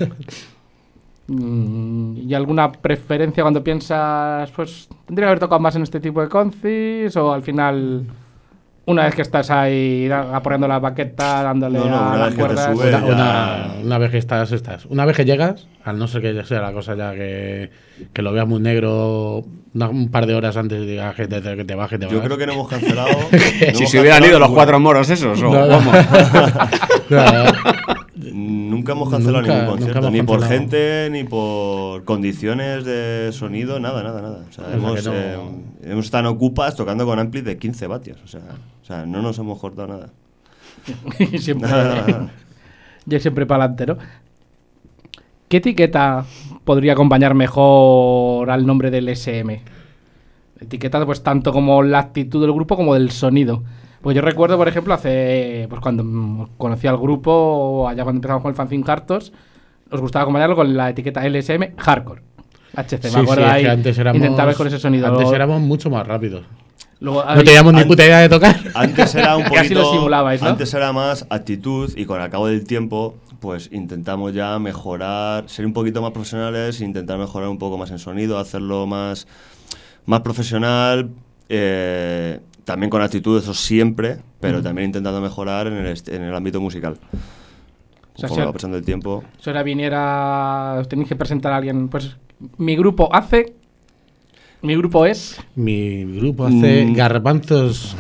S1: ¿Y alguna preferencia cuando piensas, pues, tendría que haber tocado más en este tipo de concis? ¿O al final, una vez que estás ahí apoyando la baqueta, dándole
S3: No,
S1: a
S3: una
S1: las
S3: vez que te
S1: cuerdas?
S3: subes,
S2: Una vez que estás. Una vez que llegas, al no ser que ya sea la cosa ya que lo veas muy negro un par de horas antes de digas que te baje, te
S3: Yo
S2: vas.
S3: creo que no hemos cancelado.
S4: Si se hubieran ido los 4 moros esos, o
S2: No, no.
S4: cómo.
S3: Nunca hemos cancelado
S2: Nunca-
S3: ningún
S2: nunca
S3: concierto,
S2: hemos
S3: ni por
S2: cancelado.
S3: gente, ni por condiciones de sonido, nada. O sea,
S2: que
S3: hemos estado en Ocupas tocando con amplis de 15 vatios. O sea, no nos hemos cortado nada.
S1: Y siempre,
S3: Nada.
S1: ya siempre para adelante, ¿no? ¿Qué etiqueta podría acompañar mejor al nombre del SM? Etiqueta, pues, tanto como la actitud del grupo como del sonido. Pues yo recuerdo, por ejemplo, pues cuando conocí al grupo, allá cuando empezamos con el fanzine Hartos, nos gustaba acompañarlo con la etiqueta LSM Hardcore. HC,
S2: Sí,
S1: me acuerdo
S2: es
S1: ahí.
S2: que antes
S1: Intentaba ir con ese sonido.
S2: Antes éramos mucho más rápidos.
S1: Luego,
S2: No teníamos ni puta idea de tocar.
S3: Antes era un
S1: Que así
S3: poquito.
S1: lo simulabais, ¿no?
S3: Antes era más actitud y con el cabo del tiempo, pues intentamos ya mejorar, ser un poquito más profesionales, intentar mejorar un poco más en sonido, hacerlo más profesional. También con actitud, eso siempre, pero también intentando mejorar en el ámbito musical.
S1: O sea,
S3: Conforme va pasando el tiempo.
S1: Si ahora viniera, os tenéis que presentar a alguien, pues mi grupo hace, mi grupo es...
S2: Mi grupo hace garbanzos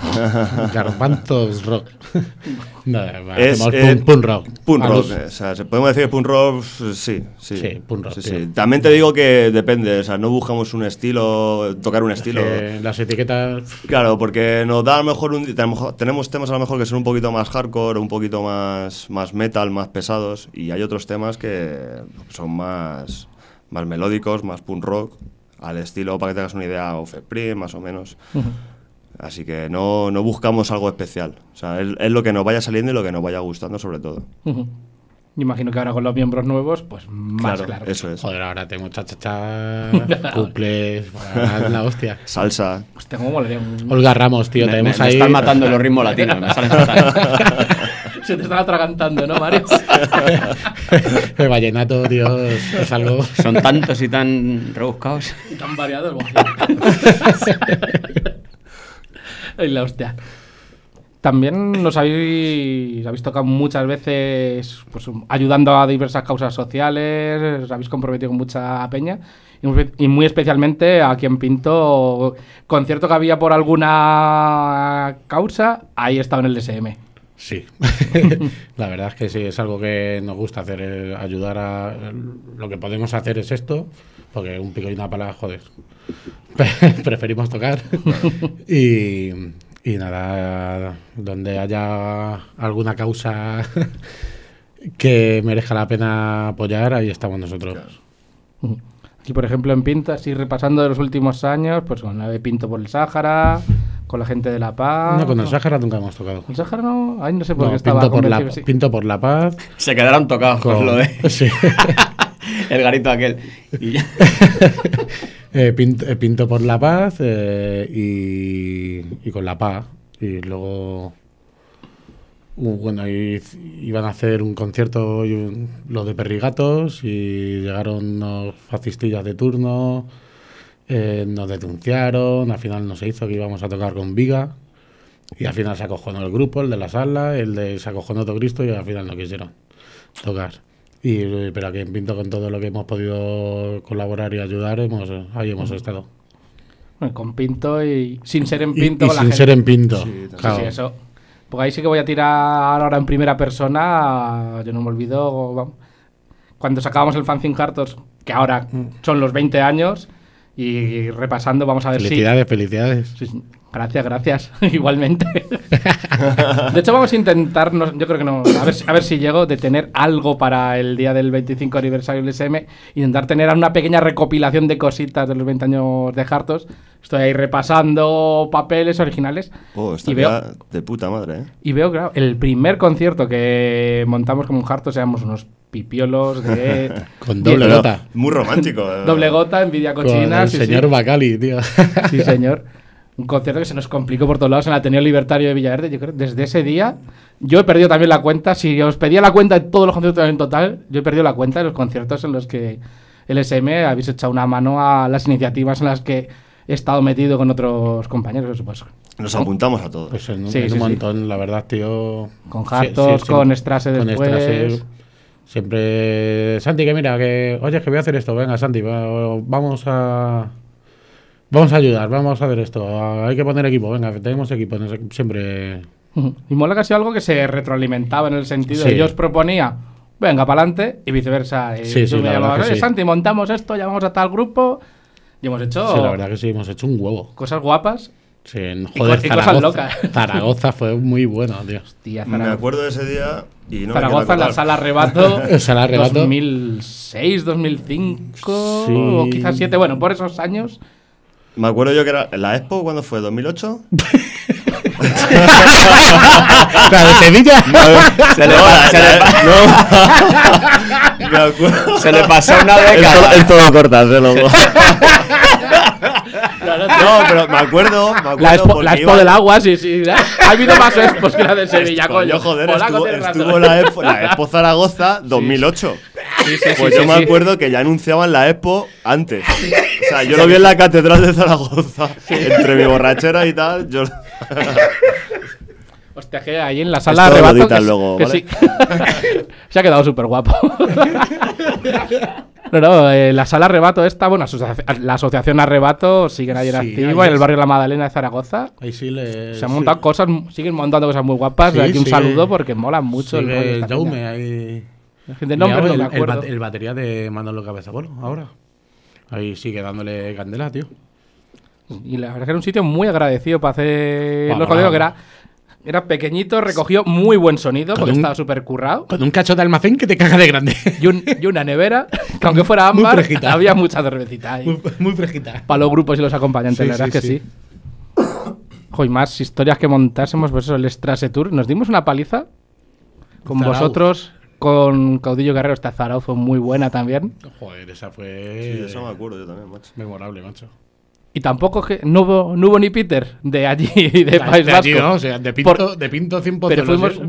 S2: rock. No, hacemos punk rock.
S3: Punk
S2: A
S3: rock.
S2: los-
S3: O sea, podemos decir que punk rock, sí.
S2: Sí, punk rock,
S3: Sí,
S2: tío.
S3: sí. También te digo que depende, o sea, no buscamos un estilo, tocar un estilo.
S2: Las etiquetas.
S3: Claro, porque nos da a lo mejor tenemos temas a lo mejor que son un poquito más hardcore, un poquito más metal, más pesados, y hay otros temas que son más melódicos, más punk rock, al estilo, para que tengas una idea, Offspring, más o menos. Así que no buscamos algo especial. O sea, es lo que nos vaya saliendo y lo que nos vaya gustando sobre todo.
S1: Imagino que ahora con los miembros nuevos, pues más claro.
S3: Eso es.
S2: Joder, ahora tengo cha-cha-cha, cumples, la hostia.
S3: Salsa.
S1: Hostia, ¿cómo molaría un...
S2: Olga Ramos, tío, tenemos
S4: me
S2: ahí.
S4: están matando los ritmos latinos, me salen fatal.
S1: Se te están atragantando, ¿no, Mario?
S2: El vallenato, tío, es algo.
S4: Son tantos y tan rebuscados.
S1: Y tan variados, guay. Ay, la hostia. También nos habéis tocado muchas veces, pues, ayudando a diversas causas sociales, os habéis comprometido con mucha peña y muy especialmente aquí en Pinto, concierto que había por alguna causa, ahí estaba en el DSM.
S2: Sí, la verdad es que sí, es algo que nos gusta hacer, ayudar a... Lo que podemos hacer es esto, porque un pico y una pala, joder, preferimos tocar. Y nada, donde haya alguna causa que merezca la pena apoyar, ahí estamos nosotros.
S1: Aquí, por ejemplo, en Pinto, así repasando de los últimos años, pues con la de Pinto por el Sáhara, con la gente de La Paz...
S2: No, con el Sáhara nunca hemos tocado.
S1: ¿El Sáhara no? Ay, no sé por qué
S2: No,
S1: estaba convencido, sí.
S2: Pinto por la Paz.
S4: Se quedaron tocados con lo de
S2: Sí.
S4: el garito aquel. Y ya.
S2: Pinto por la Paz y con la Paz. Y luego, bueno, iban a hacer un concierto los de Perrigatos y llegaron unos fascistillas de turno, nos denunciaron, al final no se hizo, que íbamos a tocar con Viga y al final se acojonó el grupo, el de la sala, se acojonó todo Cristo y al final no quisieron tocar. Pero aquí en Pinto, con todo lo que hemos podido colaborar y ayudar, ahí hemos estado.
S1: Bueno, con Pinto y sin ser en Pinto.
S2: Y
S1: con la
S2: sin
S1: gente.
S2: ser en Pinto.
S3: Sí,
S2: claro.
S1: Sí, eso. Porque ahí sí que voy a tirar ahora en primera persona. Yo no me olvido. Cuando sacábamos el fanzine Hartos, que ahora son los 20 años, Y repasando, vamos a ver
S2: Felicidades.
S1: Sí, gracias. Igualmente. De hecho, vamos a intentar, yo creo que no, a ver si llego, de tener algo para el día del 25 aniversario del SM. Intentar tener una pequeña recopilación de cositas de los 20 años de Hartos. Estoy ahí repasando papeles originales.
S3: Estaría de puta madre, ¿eh?
S1: Y veo, claro, el primer concierto que montamos como un Hartos éramos unos pipiolos de...
S2: Con doble gota.
S3: Muy romántico.
S1: Doble gota, envidia cochina.
S2: Con el señor Bacali, tío.
S1: Sí, señor. Un concierto que se nos complicó por todos lados en el Ateneo Libertario de Villaverde. Yo creo que desde ese día yo he perdido también la cuenta. Si os pedía la cuenta de todos los conciertos en total, yo he perdido la cuenta de los conciertos en los que el SM habéis echado una mano a las iniciativas en las que he estado metido con otros compañeros, por supuesto.
S3: Nos apuntamos a todos.
S2: Pues un montón, la verdad, tío.
S1: Con Hartos, con Strasse después.
S2: Siempre... Santi, que mira, que... Oye, que voy a hacer esto. Venga, Santi, vamos a ayudar, vamos a hacer esto. Hay que poner equipo, venga, tenemos equipo. Siempre...
S1: Y mola que ha sido algo que se retroalimentaba en el sentido de yo os proponía, venga, para adelante, y viceversa. Y tú me llamabas, oye, Santi, montamos esto, llamamos a tal grupo. Y hemos hecho...
S2: Sí, la verdad que sí, hemos hecho un huevo.
S1: Cosas guapas.
S2: Sí, joder,
S1: y cosas locas.
S2: Zaragoza fue muy bueno, tío.
S1: Hostia,
S3: me acuerdo de ese día y no
S1: Zaragoza en la Sala Arrebato. 2006, 2005 o quizás 7, bueno, por esos años.
S3: Me acuerdo yo que era la Expo, ¿cuándo fue? ¿2008?
S2: ¿La de Sevilla?
S4: Se le pasó una década.
S3: Es todo cortárselo. No, pero me acuerdo
S1: la Expo del agua, sí. Ha habido más Expos que la de Sevilla, coño.
S3: Joder, estuvo la Expo Zaragoza 2008. Pues yo me acuerdo que ya anunciaban la Expo antes. O sea, yo lo vi en la Catedral de Zaragoza. Entre mi borrachera y tal, yo...
S1: Hostia, que ahí en la Sala Arrebato
S3: luego, ¿vale?
S1: Sí. Se ha quedado súper guapo. La Sala Arrebato esta, bueno, la Asociación Arrebato siguen ahí en activo, en el barrio La Magdalena de Zaragoza.
S2: Ahí sí
S1: se han montado cosas, siguen montando cosas muy guapas. De aquí un saludo porque mola mucho el rollo.
S2: El Jaume ahí...
S1: De nombre no me acuerdo.
S2: El batería de Manolo Cabezabolo, ahora. Ahí sigue dándole candela, tío.
S1: Y la verdad es que era un sitio muy agradecido para hacer los códigos, que era pequeñito, recogió muy buen sonido porque estaba súper currado.
S2: Con un cacho de almacén que te caga de grande.
S1: Y una nevera, que aunque fuera ámbar, había mucha cervecita ahí.
S2: Muy fresquita.
S1: Para los grupos y los acompañantes, la verdad es que sí. Y más historias que montásemos, pues eso, el Strasse Tour. Nos dimos una paliza con vosotros, con Caudillo Guerrero. Esta Zarao fue muy buena también.
S2: Joder, esa fue...
S3: Sí, eso me acuerdo yo también, macho.
S2: Memorable, macho.
S1: Y tampoco que no hubo ni Peter de allí, de País Vasco.
S2: ¿No? O sea, de Pinto 100%.
S1: Pero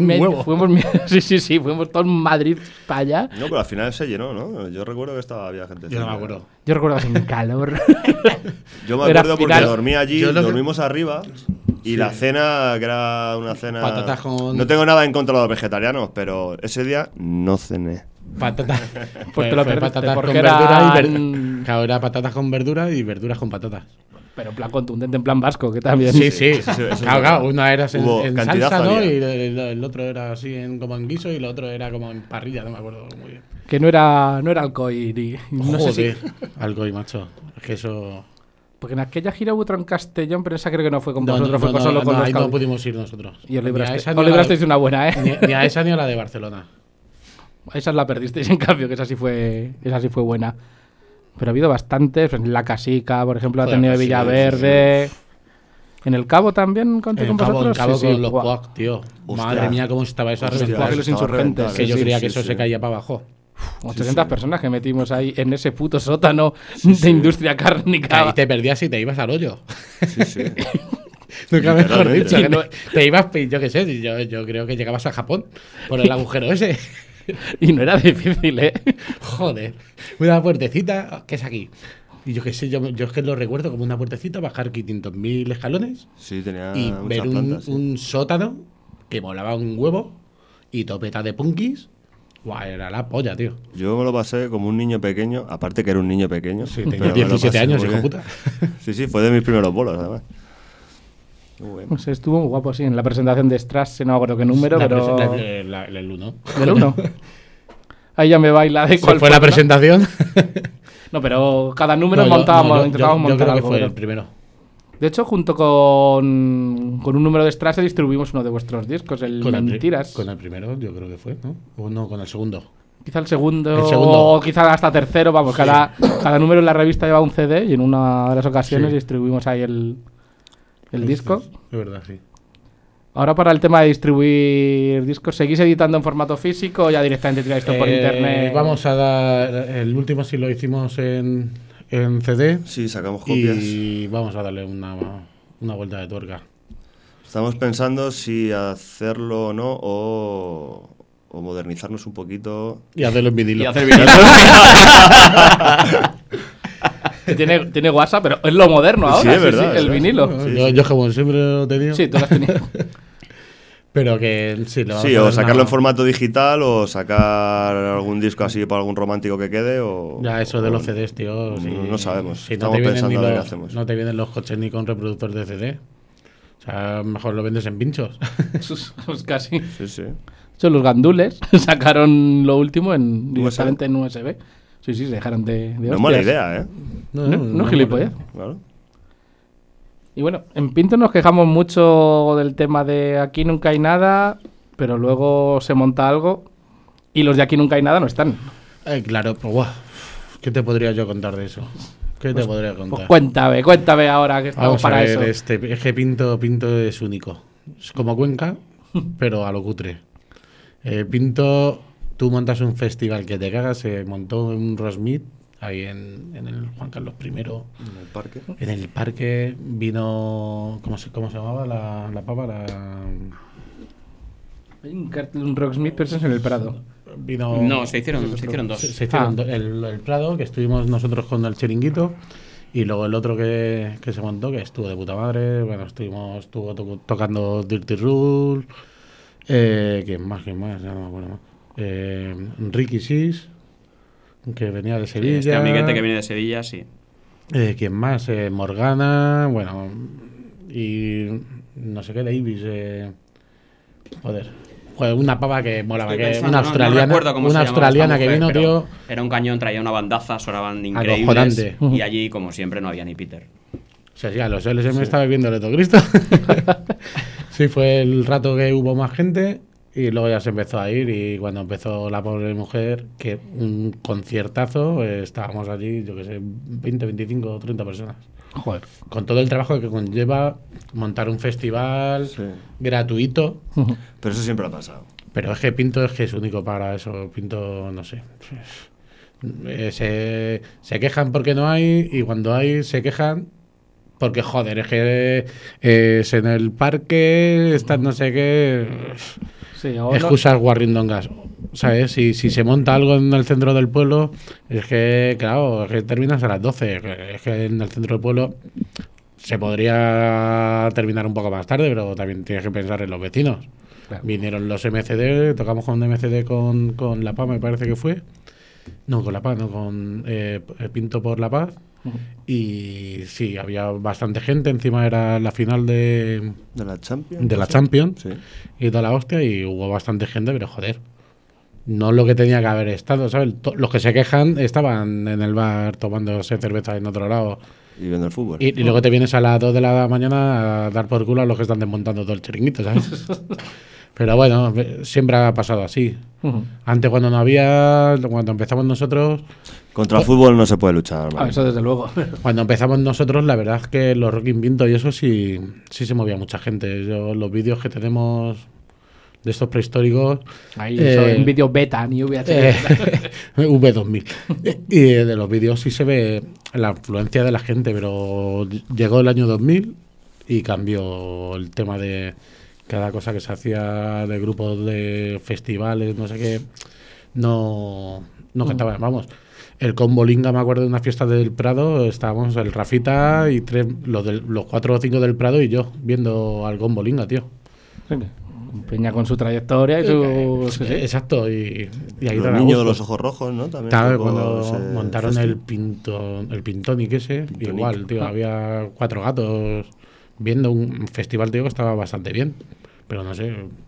S1: fuimos todo en Madrid para allá.
S3: No, pero al final se llenó, ¿no? Yo recuerdo que había gente.
S2: Yo no me acuerdo.
S1: Yo recuerdo sin calor.
S3: Yo me acuerdo porque dormí allí, dormimos arriba. Y la cena, que era una cena...
S2: Patatas con...
S3: No tengo nada en contra de los vegetarianos, pero ese día no cené.
S2: Patatas.
S1: Pues te lo perdiste,
S2: patatas
S1: porque
S2: con verdura y claro, era patatas con verdura y verduras con patatas.
S1: Pero en plan contundente, en plan vasco, que también.
S2: Sí. Claro, una era en salsa, ¿no?
S3: Había.
S2: Y el otro era así como en guiso y el otro era como en parrilla, no me acuerdo muy bien.
S1: Que no era alcohol ni... No
S2: Joder,
S1: sé si...
S2: alcohol, macho. Es que eso...
S1: Porque en aquella gira hubo otro en Castellón, pero esa creo que no fue con vosotros, fue solo con los...
S2: Ahí no pudimos ir nosotros.
S1: Y os librasteis de una buena, ¿eh?
S2: Ni a esa ni a la de Barcelona.
S1: Esa la perdisteis, en cambio, que esa sí fue buena. Pero ha habido bastantes. En La Casica, por ejemplo, ha tenido de Villaverde. Sí. En El Cabo también conté con vosotros.
S2: En El Cabo con los Quack, tío. Hostia. Madre mía, cómo estaba eso.
S1: Los insurgentes.
S2: Que yo creía que eso se caía para abajo.
S1: 800 personas que metimos ahí en ese puto sótano de industria cárnica.
S2: Ahí te perdías y te ibas al hoyo. Sí. Nunca mejor dicho. Te ibas, yo qué sé, yo creo que llegabas a Japón por el agujero ese.
S1: Y no era difícil, ¿eh?
S2: Joder. Una puertecita, ¿qué es aquí? Y yo qué sé, yo es que lo recuerdo como una puertecita, bajar 500.000 escalones.
S3: Sí, tenía
S2: y ver
S3: plantas,
S2: un sótano que molaba un huevo y topeta de punkis. Guau, era la polla, tío.
S3: Yo me lo pasé como un niño pequeño, aparte que era un niño pequeño.
S2: Sí, tenía 17 años, hijo puta.
S3: Sí, fue de mis primeros bolos, además.
S1: Bueno. Pues estuvo muy guapo, sí, en la presentación de Strasse, no me acuerdo qué número, pero...
S2: El 1.
S1: ¿Del 1? Ahí ya me baila de cuál
S2: fue la presentación.
S1: No, pero cada número
S2: No,
S1: montábamos,
S2: yo
S1: intentábamos montar
S2: creo que
S1: algo.
S2: fue
S1: pero-
S2: el primero.
S1: De hecho, junto con un número de Strase distribuimos uno de vuestros discos, el Mentiras.
S2: Con el primero, yo creo que fue, ¿no? O no, con el segundo.
S1: Quizá el segundo,
S2: El segundo.
S1: o quizá hasta tercero, vamos, cada número en la revista lleva un CD y en una de las ocasiones
S2: Sí.
S1: distribuimos ahí el disco.
S2: Es verdad, sí.
S1: Ahora para el tema de distribuir discos, ¿seguís editando en formato físico o ya directamente tiráis esto por internet?
S2: Vamos a dar. El último sí lo hicimos en CD.
S3: Sí, sacamos copias.
S2: Y vamos a darle una vuelta de tuerca.
S3: Estamos pensando si hacerlo o no, o modernizarnos un poquito.
S2: Y hacerlo en vinilo.
S4: Y hacer vinilo.
S1: Que tiene WhatsApp, pero es lo moderno ahora.
S3: Sí, es verdad,
S1: el
S3: ¿verdad?
S1: vinilo.
S2: Yo como siempre lo he tenido.
S1: Sí, tú lo has tenido.
S2: Pero que sí, le vamos a
S3: Sí,
S2: dar
S3: o sacarlo
S2: una-
S3: en formato digital, o sacar algún disco así para algún romántico que quede, o...
S2: Ya, eso de
S3: o-
S2: los CDs, tío. sí.
S3: No sabemos.
S2: Si no
S3: Estamos
S2: te vienen
S3: pensando
S2: ni
S3: a ver qué
S2: los,
S3: hacemos.
S2: no te vienen los coches ni con reproductor de CD. O sea, mejor lo vendes en pinchos.
S1: Pues casi.
S3: Sí, sí.
S1: Son los gandules. Sacaron lo último directamente en USB. Sí, se dejaron de
S3: No es mala
S1: hostias.
S3: idea, ¿eh?
S1: No gilipollez.
S3: Claro.
S1: Y bueno, en Pinto nos quejamos mucho del tema de aquí nunca hay nada, pero luego se monta algo y los de aquí nunca hay nada no están.
S2: Claro, pues guau. ¿Qué te podría yo contar de eso? ¿Qué te podría contar?
S1: Pues cuéntame ahora que estamos
S2: Vamos
S1: para
S2: a ver,
S1: eso.
S2: es que Pinto es único. Es como Cuenca, pero a lo cutre. Pinto, tú montas un festival que te cagas, se montó un Rosmith ahí en el Juan Carlos I.
S3: En el parque.
S2: En el parque vino. ¿Cómo se llamaba la pava?
S1: Hay un cartel, un Rocksmith Persons en el Prado.
S2: Vino.
S4: No, se hicieron dos.
S2: Se hicieron el Prado, que estuvimos nosotros con el chiringuito. Y luego el otro que se montó, que estuvo de puta madre. Bueno, estuvo tocando Dirty Rule. ¿Quién más? Ya no me acuerdo más. Ricky Sis, que venía de Sevilla.
S4: Este amiguete que viene de Sevilla, sí.
S2: ¿Quién más? Morgana, bueno, y no sé qué, Davis. Joder, una pava que molaba,
S4: Estoy
S2: que
S4: pensando,
S2: una australiana,
S4: no recuerdo cómo se llamaba
S2: australiana
S4: esta
S2: que
S4: mujer,
S2: vino,
S4: pero
S2: tío.
S4: Era un cañón, traía una bandaza, sonaban increíbles.
S2: Acojonante.
S4: Y allí, como siempre, no había ni Peter.
S2: O sea, sí, a los LSM estaba viendo el Cristo. Sí, fue el rato que hubo más gente y luego ya se empezó a ir. Y cuando empezó La Pobre Mujer, que un conciertazo, estábamos allí, yo que sé, 20, 25, 30 personas.
S1: Joder.
S2: Con todo el trabajo que conlleva montar un festival gratuito.
S3: Pero eso siempre ha pasado.
S2: Pero es que Pinto es único para eso. Pinto, no sé. Se quejan porque no hay y cuando hay se quejan porque, joder, es que es en el parque, estás no sé qué.
S1: Sí, ahora-
S2: Excusas guarrindongas. ¿Sabes? Si se monta algo en el centro del pueblo, es que, claro, es que terminas a las 12. Es que en el centro del pueblo se podría terminar un poco más tarde, pero también tienes que pensar en los vecinos.
S1: Claro.
S2: Vinieron los MCD, tocamos con MCD con La Paz, me parece que fue. No, con La Paz, no, con Pinto por La Paz. Y sí, había bastante gente. Encima era la final de
S3: la Champions.
S2: De la Champions.
S3: Sí.
S2: Y toda la hostia. Y hubo bastante gente, pero joder. No lo que tenía que haber estado, ¿sabes? Los que se quejan estaban en el bar tomándose cerveza en otro lado.
S3: Y viendo el fútbol.
S2: Y luego te vienes a las 2 de la mañana a dar por culo a los que están desmontando todo el chiringuito, ¿sabes? Pero bueno, siempre ha pasado así. Antes cuando no había, cuando empezamos nosotros...
S3: Contra el fútbol no se puede luchar.
S1: Ah, eso desde luego.
S2: Cuando empezamos nosotros, la verdad es que los Rocking Pinto y eso sí se movía mucha gente. Los vídeos que tenemos de estos prehistóricos...
S1: Ahí, eso en vídeo beta, ni VHS.
S2: V2000. Y de los vídeos sí se ve la influencia de la gente, pero llegó el año 2000 y cambió el tema de cada cosa que se hacía de grupos de festivales, no sé qué. No cantaba, vamos. El Combolinga, me acuerdo de una fiesta del Prado, estábamos el Rafita y los 4 o 5 del Prado y yo viendo al Combolinga, tío.
S1: Peña con su trayectoria y su...
S2: Sí, exacto, y ahí
S3: Los niños de los ojos rojos, ¿no? También
S2: claro,
S3: tocó
S2: cuando
S3: ese
S2: montaron
S3: festival.
S2: el Pintonic ese,
S3: Pintonic.
S2: igual, tío, había 4 gatos viendo un festival, tío, que estaba bastante bien. Pero no sé,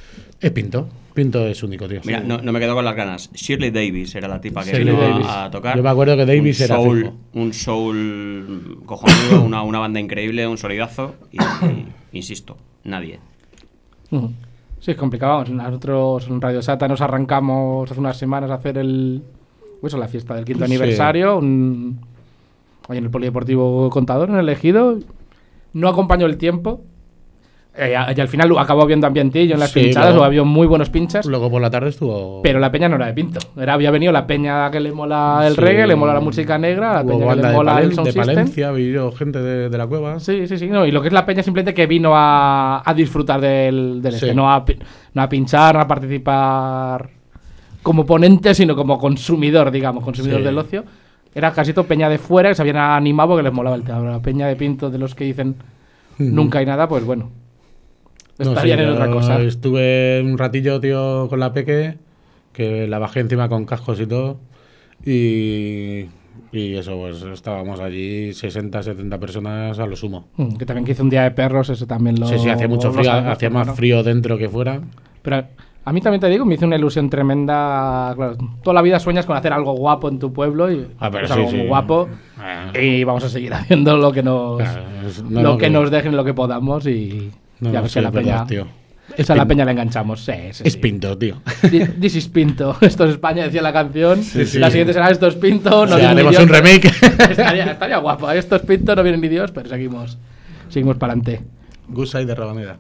S2: Es Pinto. Pinto es único, tío.
S4: Mira, no me quedo con las ganas. Shirley Davis era la tipa que
S2: Shirley
S4: vino
S2: Davis.
S4: a tocar.
S2: Yo me acuerdo que Davis era
S4: soul,
S2: fijo.
S4: un soul cojonudo, una banda increíble, un solidazo. Y insisto, nadie.
S1: Sí, es complicado. Vamos, nosotros en Radio Sata nos arrancamos hace unas semanas a hacer la fiesta del 5º aniversario. Ahí en el Polideportivo Contador, en el Ejido. No acompañó el tiempo. Y al final acabó viendo ambientillo en las pinchadas,
S2: luego,
S1: o había muy buenos pinchas.
S2: Luego por la tarde estuvo.
S1: Pero la peña no era de Pinto. Había venido la peña que le mola el reggae, le mola la música negra, la peña que le mola el sound
S2: de
S1: system.
S2: Palencia, vino gente de la cueva.
S1: Sí. No, y lo que es la peña simplemente que vino a disfrutar del no a pinchar, no a participar como ponente, sino como consumidor, digamos, consumidor del ocio. Era casi todo peña de fuera que se habían animado porque les molaba el tema. La peña de Pinto, de los que dicen nunca hay nada, pues bueno. Estarían en otra cosa.
S2: Estuve un ratillo, tío, con la Peque, que la bajé encima con cascos y todo. Y eso, pues estábamos allí 60, 70 personas a lo sumo.
S1: Que también que hizo un día de perros, eso también lo...
S2: Sí, hacía mucho frío, hacía más frío dentro que fuera.
S1: Pero a mí también te digo, me hizo una ilusión tremenda. Claro, toda la vida sueñas con hacer algo guapo en tu pueblo y algo muy guapo. Y vamos a seguir haciendo lo que nos nos dejen, lo que podamos y... ya ves que la peña, a la peña le enganchamos.
S2: Es Pinto, tío.
S1: This is Pinto. Esto es España, decía la canción. La siguiente será Esto es Pinto. No
S2: haremos un remake.
S1: Estaría guapo. Esto es Pinto, no viene ni Dios, pero seguimos para adelante.
S2: Gusa y de Rabanera.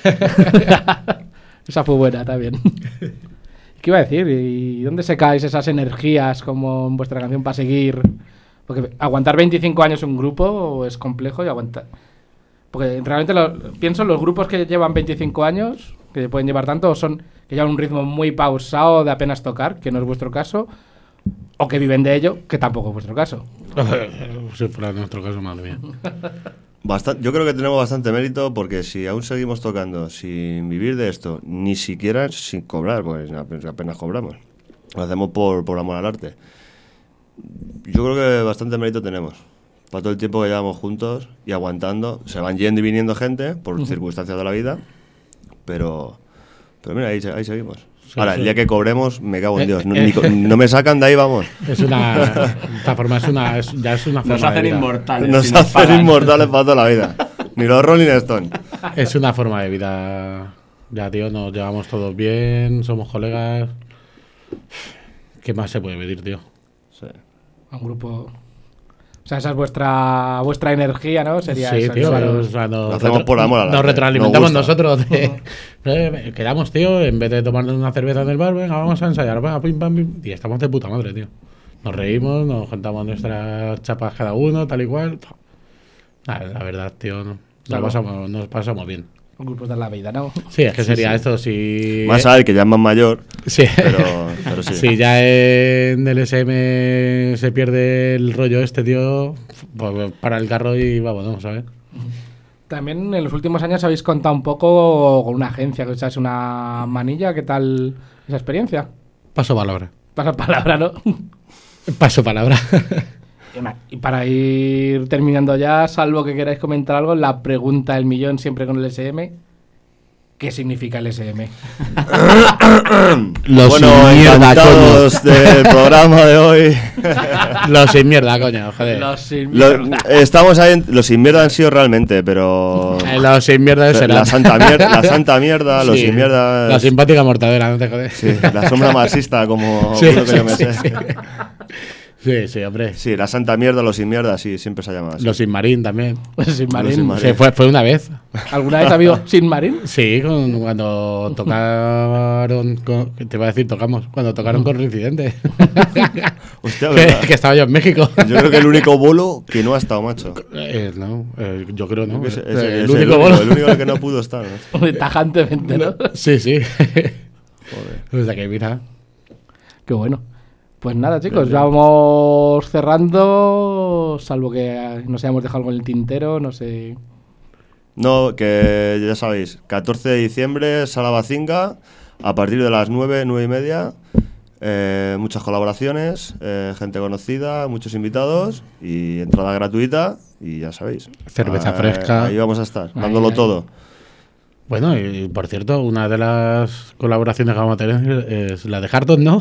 S1: Esa fue buena también. ¿Qué iba a decir? ¿Y dónde secáis esas energías como en vuestra canción para seguir? Porque aguantar 25 años un grupo es complejo y aguantar... Porque realmente pienso en los grupos que llevan 25 años, que pueden llevar tanto, o son que llevan un ritmo muy pausado de apenas tocar, que no es vuestro caso, o que viven de ello, que tampoco es vuestro caso.
S2: Si fuera nuestro caso, madre mía.
S3: Yo creo que tenemos bastante mérito porque si aún seguimos tocando sin vivir de esto, ni siquiera sin cobrar, pues apenas cobramos. Lo hacemos por amor al arte. Yo creo que bastante mérito tenemos. Para todo el tiempo que llevamos juntos y aguantando, se van yendo y viniendo gente por circunstancias de la vida, pero mira, ahí seguimos. Ahora, el día que cobremos, me cago en Dios, no me sacan de ahí, vamos.
S2: Esta forma es una forma
S4: Nos hacen inmortales.
S3: Nos hacen inmortales para toda la vida. Ni los Rolling Stones.
S2: Es una forma de vida. Ya, tío, nos llevamos todos bien, somos colegas. ¿Qué más se puede pedir, tío?
S3: Sí.
S1: Un grupo... O sea, esa es vuestra energía, ¿no? Sería
S2: sí,
S1: eso,
S2: tío,
S3: lo hacemos por amor a la
S2: nos
S3: arte.
S2: retroalimentamos nosotros. Quedamos, tío, en vez de tomarnos una cerveza en el bar, venga, vamos a ensayar, venga, pim, pam, pim. Y estamos de puta madre, tío. Nos reímos, nos contamos nuestras chapas cada uno, tal y cual. La verdad, tío, nos pasamos bien.
S1: Grupos de la vida, ¿no?
S2: Sí, es que sería esto si...
S3: Más a él, que ya es más mayor.
S2: Sí.
S3: Pero sí.
S2: Si ya en el SM se pierde el rollo este, tío, pues para el carro y vámonos, ¿sabes?
S1: También en los últimos años habéis contado un poco con una agencia, que es una manilla. ¿Qué tal esa experiencia?
S2: Paso palabra.
S1: Pasa palabra, ¿no?
S2: Paso palabra.
S1: Y para ir terminando ya, salvo que queráis comentar algo, la pregunta del millón siempre con el SM. ¿Qué significa el SM?
S2: Los
S3: bueno,
S2: sin mierda,
S3: encantados del programa de hoy.
S2: Los sin mierda, coño, joder.
S1: Los sin mierda.
S3: Estamos ahí, los sin mierda han sido realmente, pero...
S2: Los sin mierda será.
S3: La santa mierda, los sin mierda...
S2: La simpática mortadera, no te jodes.
S3: Sí, la sombra marxista, como que yo me sé.
S2: Sí, hombre.
S3: Sí, la santa mierda, los sin mierda, sí, siempre se llama así.
S2: Los sin marín también.
S1: Los sin marín.
S2: Sí, fue una vez.
S1: ¿Alguna vez ha habido sin marín?
S2: Sí, cuando tocaron... te iba a decir tocamos. Cuando tocaron con Reincidente.
S3: Hostia,
S2: que estaba yo en México.
S3: Yo creo que el único bolo que no ha estado, macho.
S2: Yo creo no.
S3: El único bolo. El único que no pudo estar, ¿no?
S1: Tajantemente, ¿no?
S2: Sí.
S3: Joder.
S2: O sea que mira.
S1: Qué bueno. Pues nada, chicos, vamos cerrando, salvo que nos hayamos dejado algo en el tintero, no sé.
S3: No, que ya sabéis, 14 de diciembre, Sala Bacinga, a partir de las 9:30, muchas colaboraciones, gente conocida, muchos invitados y entrada gratuita y ya sabéis.
S2: Cerveza fresca.
S3: Ahí vamos a estar, dándolo todo.
S2: Bueno, y por cierto, una de las colaboraciones que vamos a tener es la de Harton, ¿no?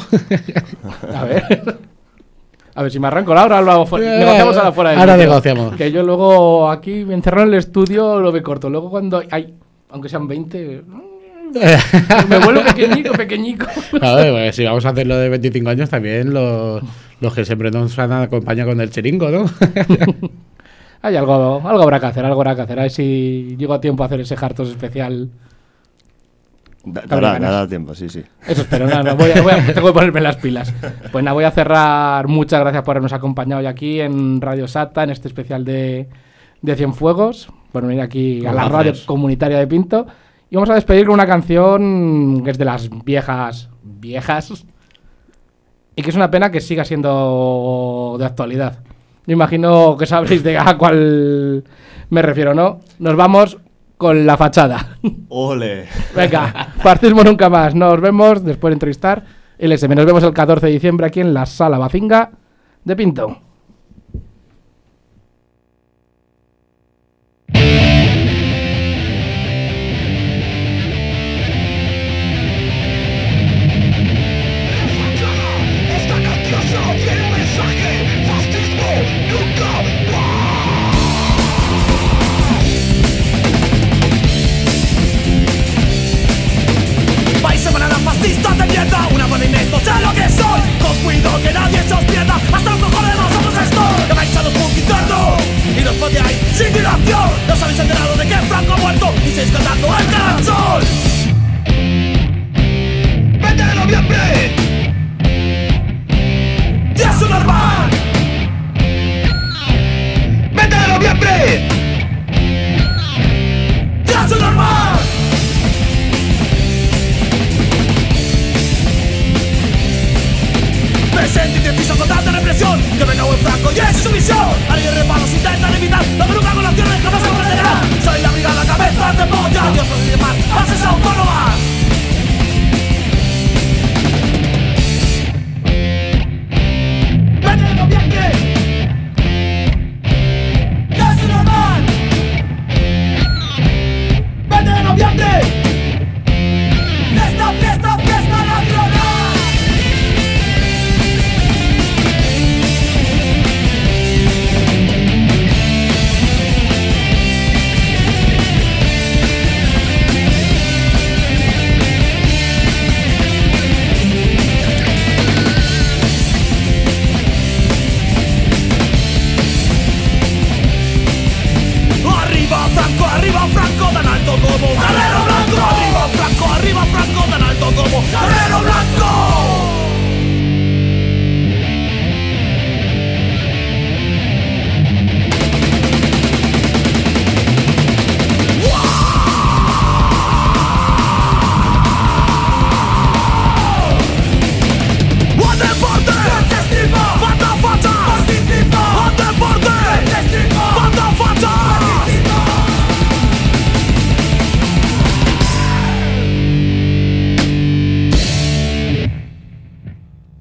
S1: A ver si me arranco ahora, negociamos ahora fuera de
S2: ahora
S1: vídeo.
S2: negociamos.
S1: Que yo luego aquí me encerro en el estudio, lo ve corto. Luego cuando hay, aunque sean 20, me vuelvo pequeñico.
S2: A ver, pues, si vamos a hacer lo de 25 años, también los que siempre nos han acompañado con el chiringo, ¿no?
S1: Hay algo habrá que hacer, A ver si llego a tiempo a hacer ese Hartos especial.
S3: Dará tiempo, sí.
S1: Eso espero, tengo que ponerme las pilas. Pues nada, voy a cerrar. Muchas gracias por habernos acompañado hoy aquí en Radio Sata, en este especial de Cienfuegos, por venir aquí a la radio comunitaria de Pinto. Y vamos a despedir con una canción que es de las viejas, y que es una pena que siga siendo de actualidad. Yo imagino que sabréis de a cuál me refiero, ¿no? Nos vamos con La Fachada.
S3: ¡Ole!
S1: Venga, fascismo nunca más. Nos vemos después de entrevistar LSM. Nos vemos el 14 de diciembre aquí en la Sala Bacinga de Pinto.
S10: De mierda, una pavimento, sé lo que soy. Con cuidado que nadie se os pierda. Hasta los cojones nosotros estoy. Que vais a los puntos internos y nos pondríais sin dilación. No os habéis enterado de que Franco ha muerto y seguís cantando el caranchol. 20 de noviembre, día subnormal. 20 de noviembre, día subnormal. Presente y preciso con tanta represión. Que venga buen Franco y esa es su misión. Haría reparos, intentan evitar lo que nunca con acciones jamás se comprenderá. Soy la brigada cabeza de polla. Dios los demás, bases autónomas. ¡Vete de noviembre! ¡Ya es normal! ¡Vete de noviembre! ¡Fiesta, fiesta, fiesta nacional! Arriba Franco, tan alto como Guerrero Blanco. Arriba Franco, tan alto como Guerrero Blanco.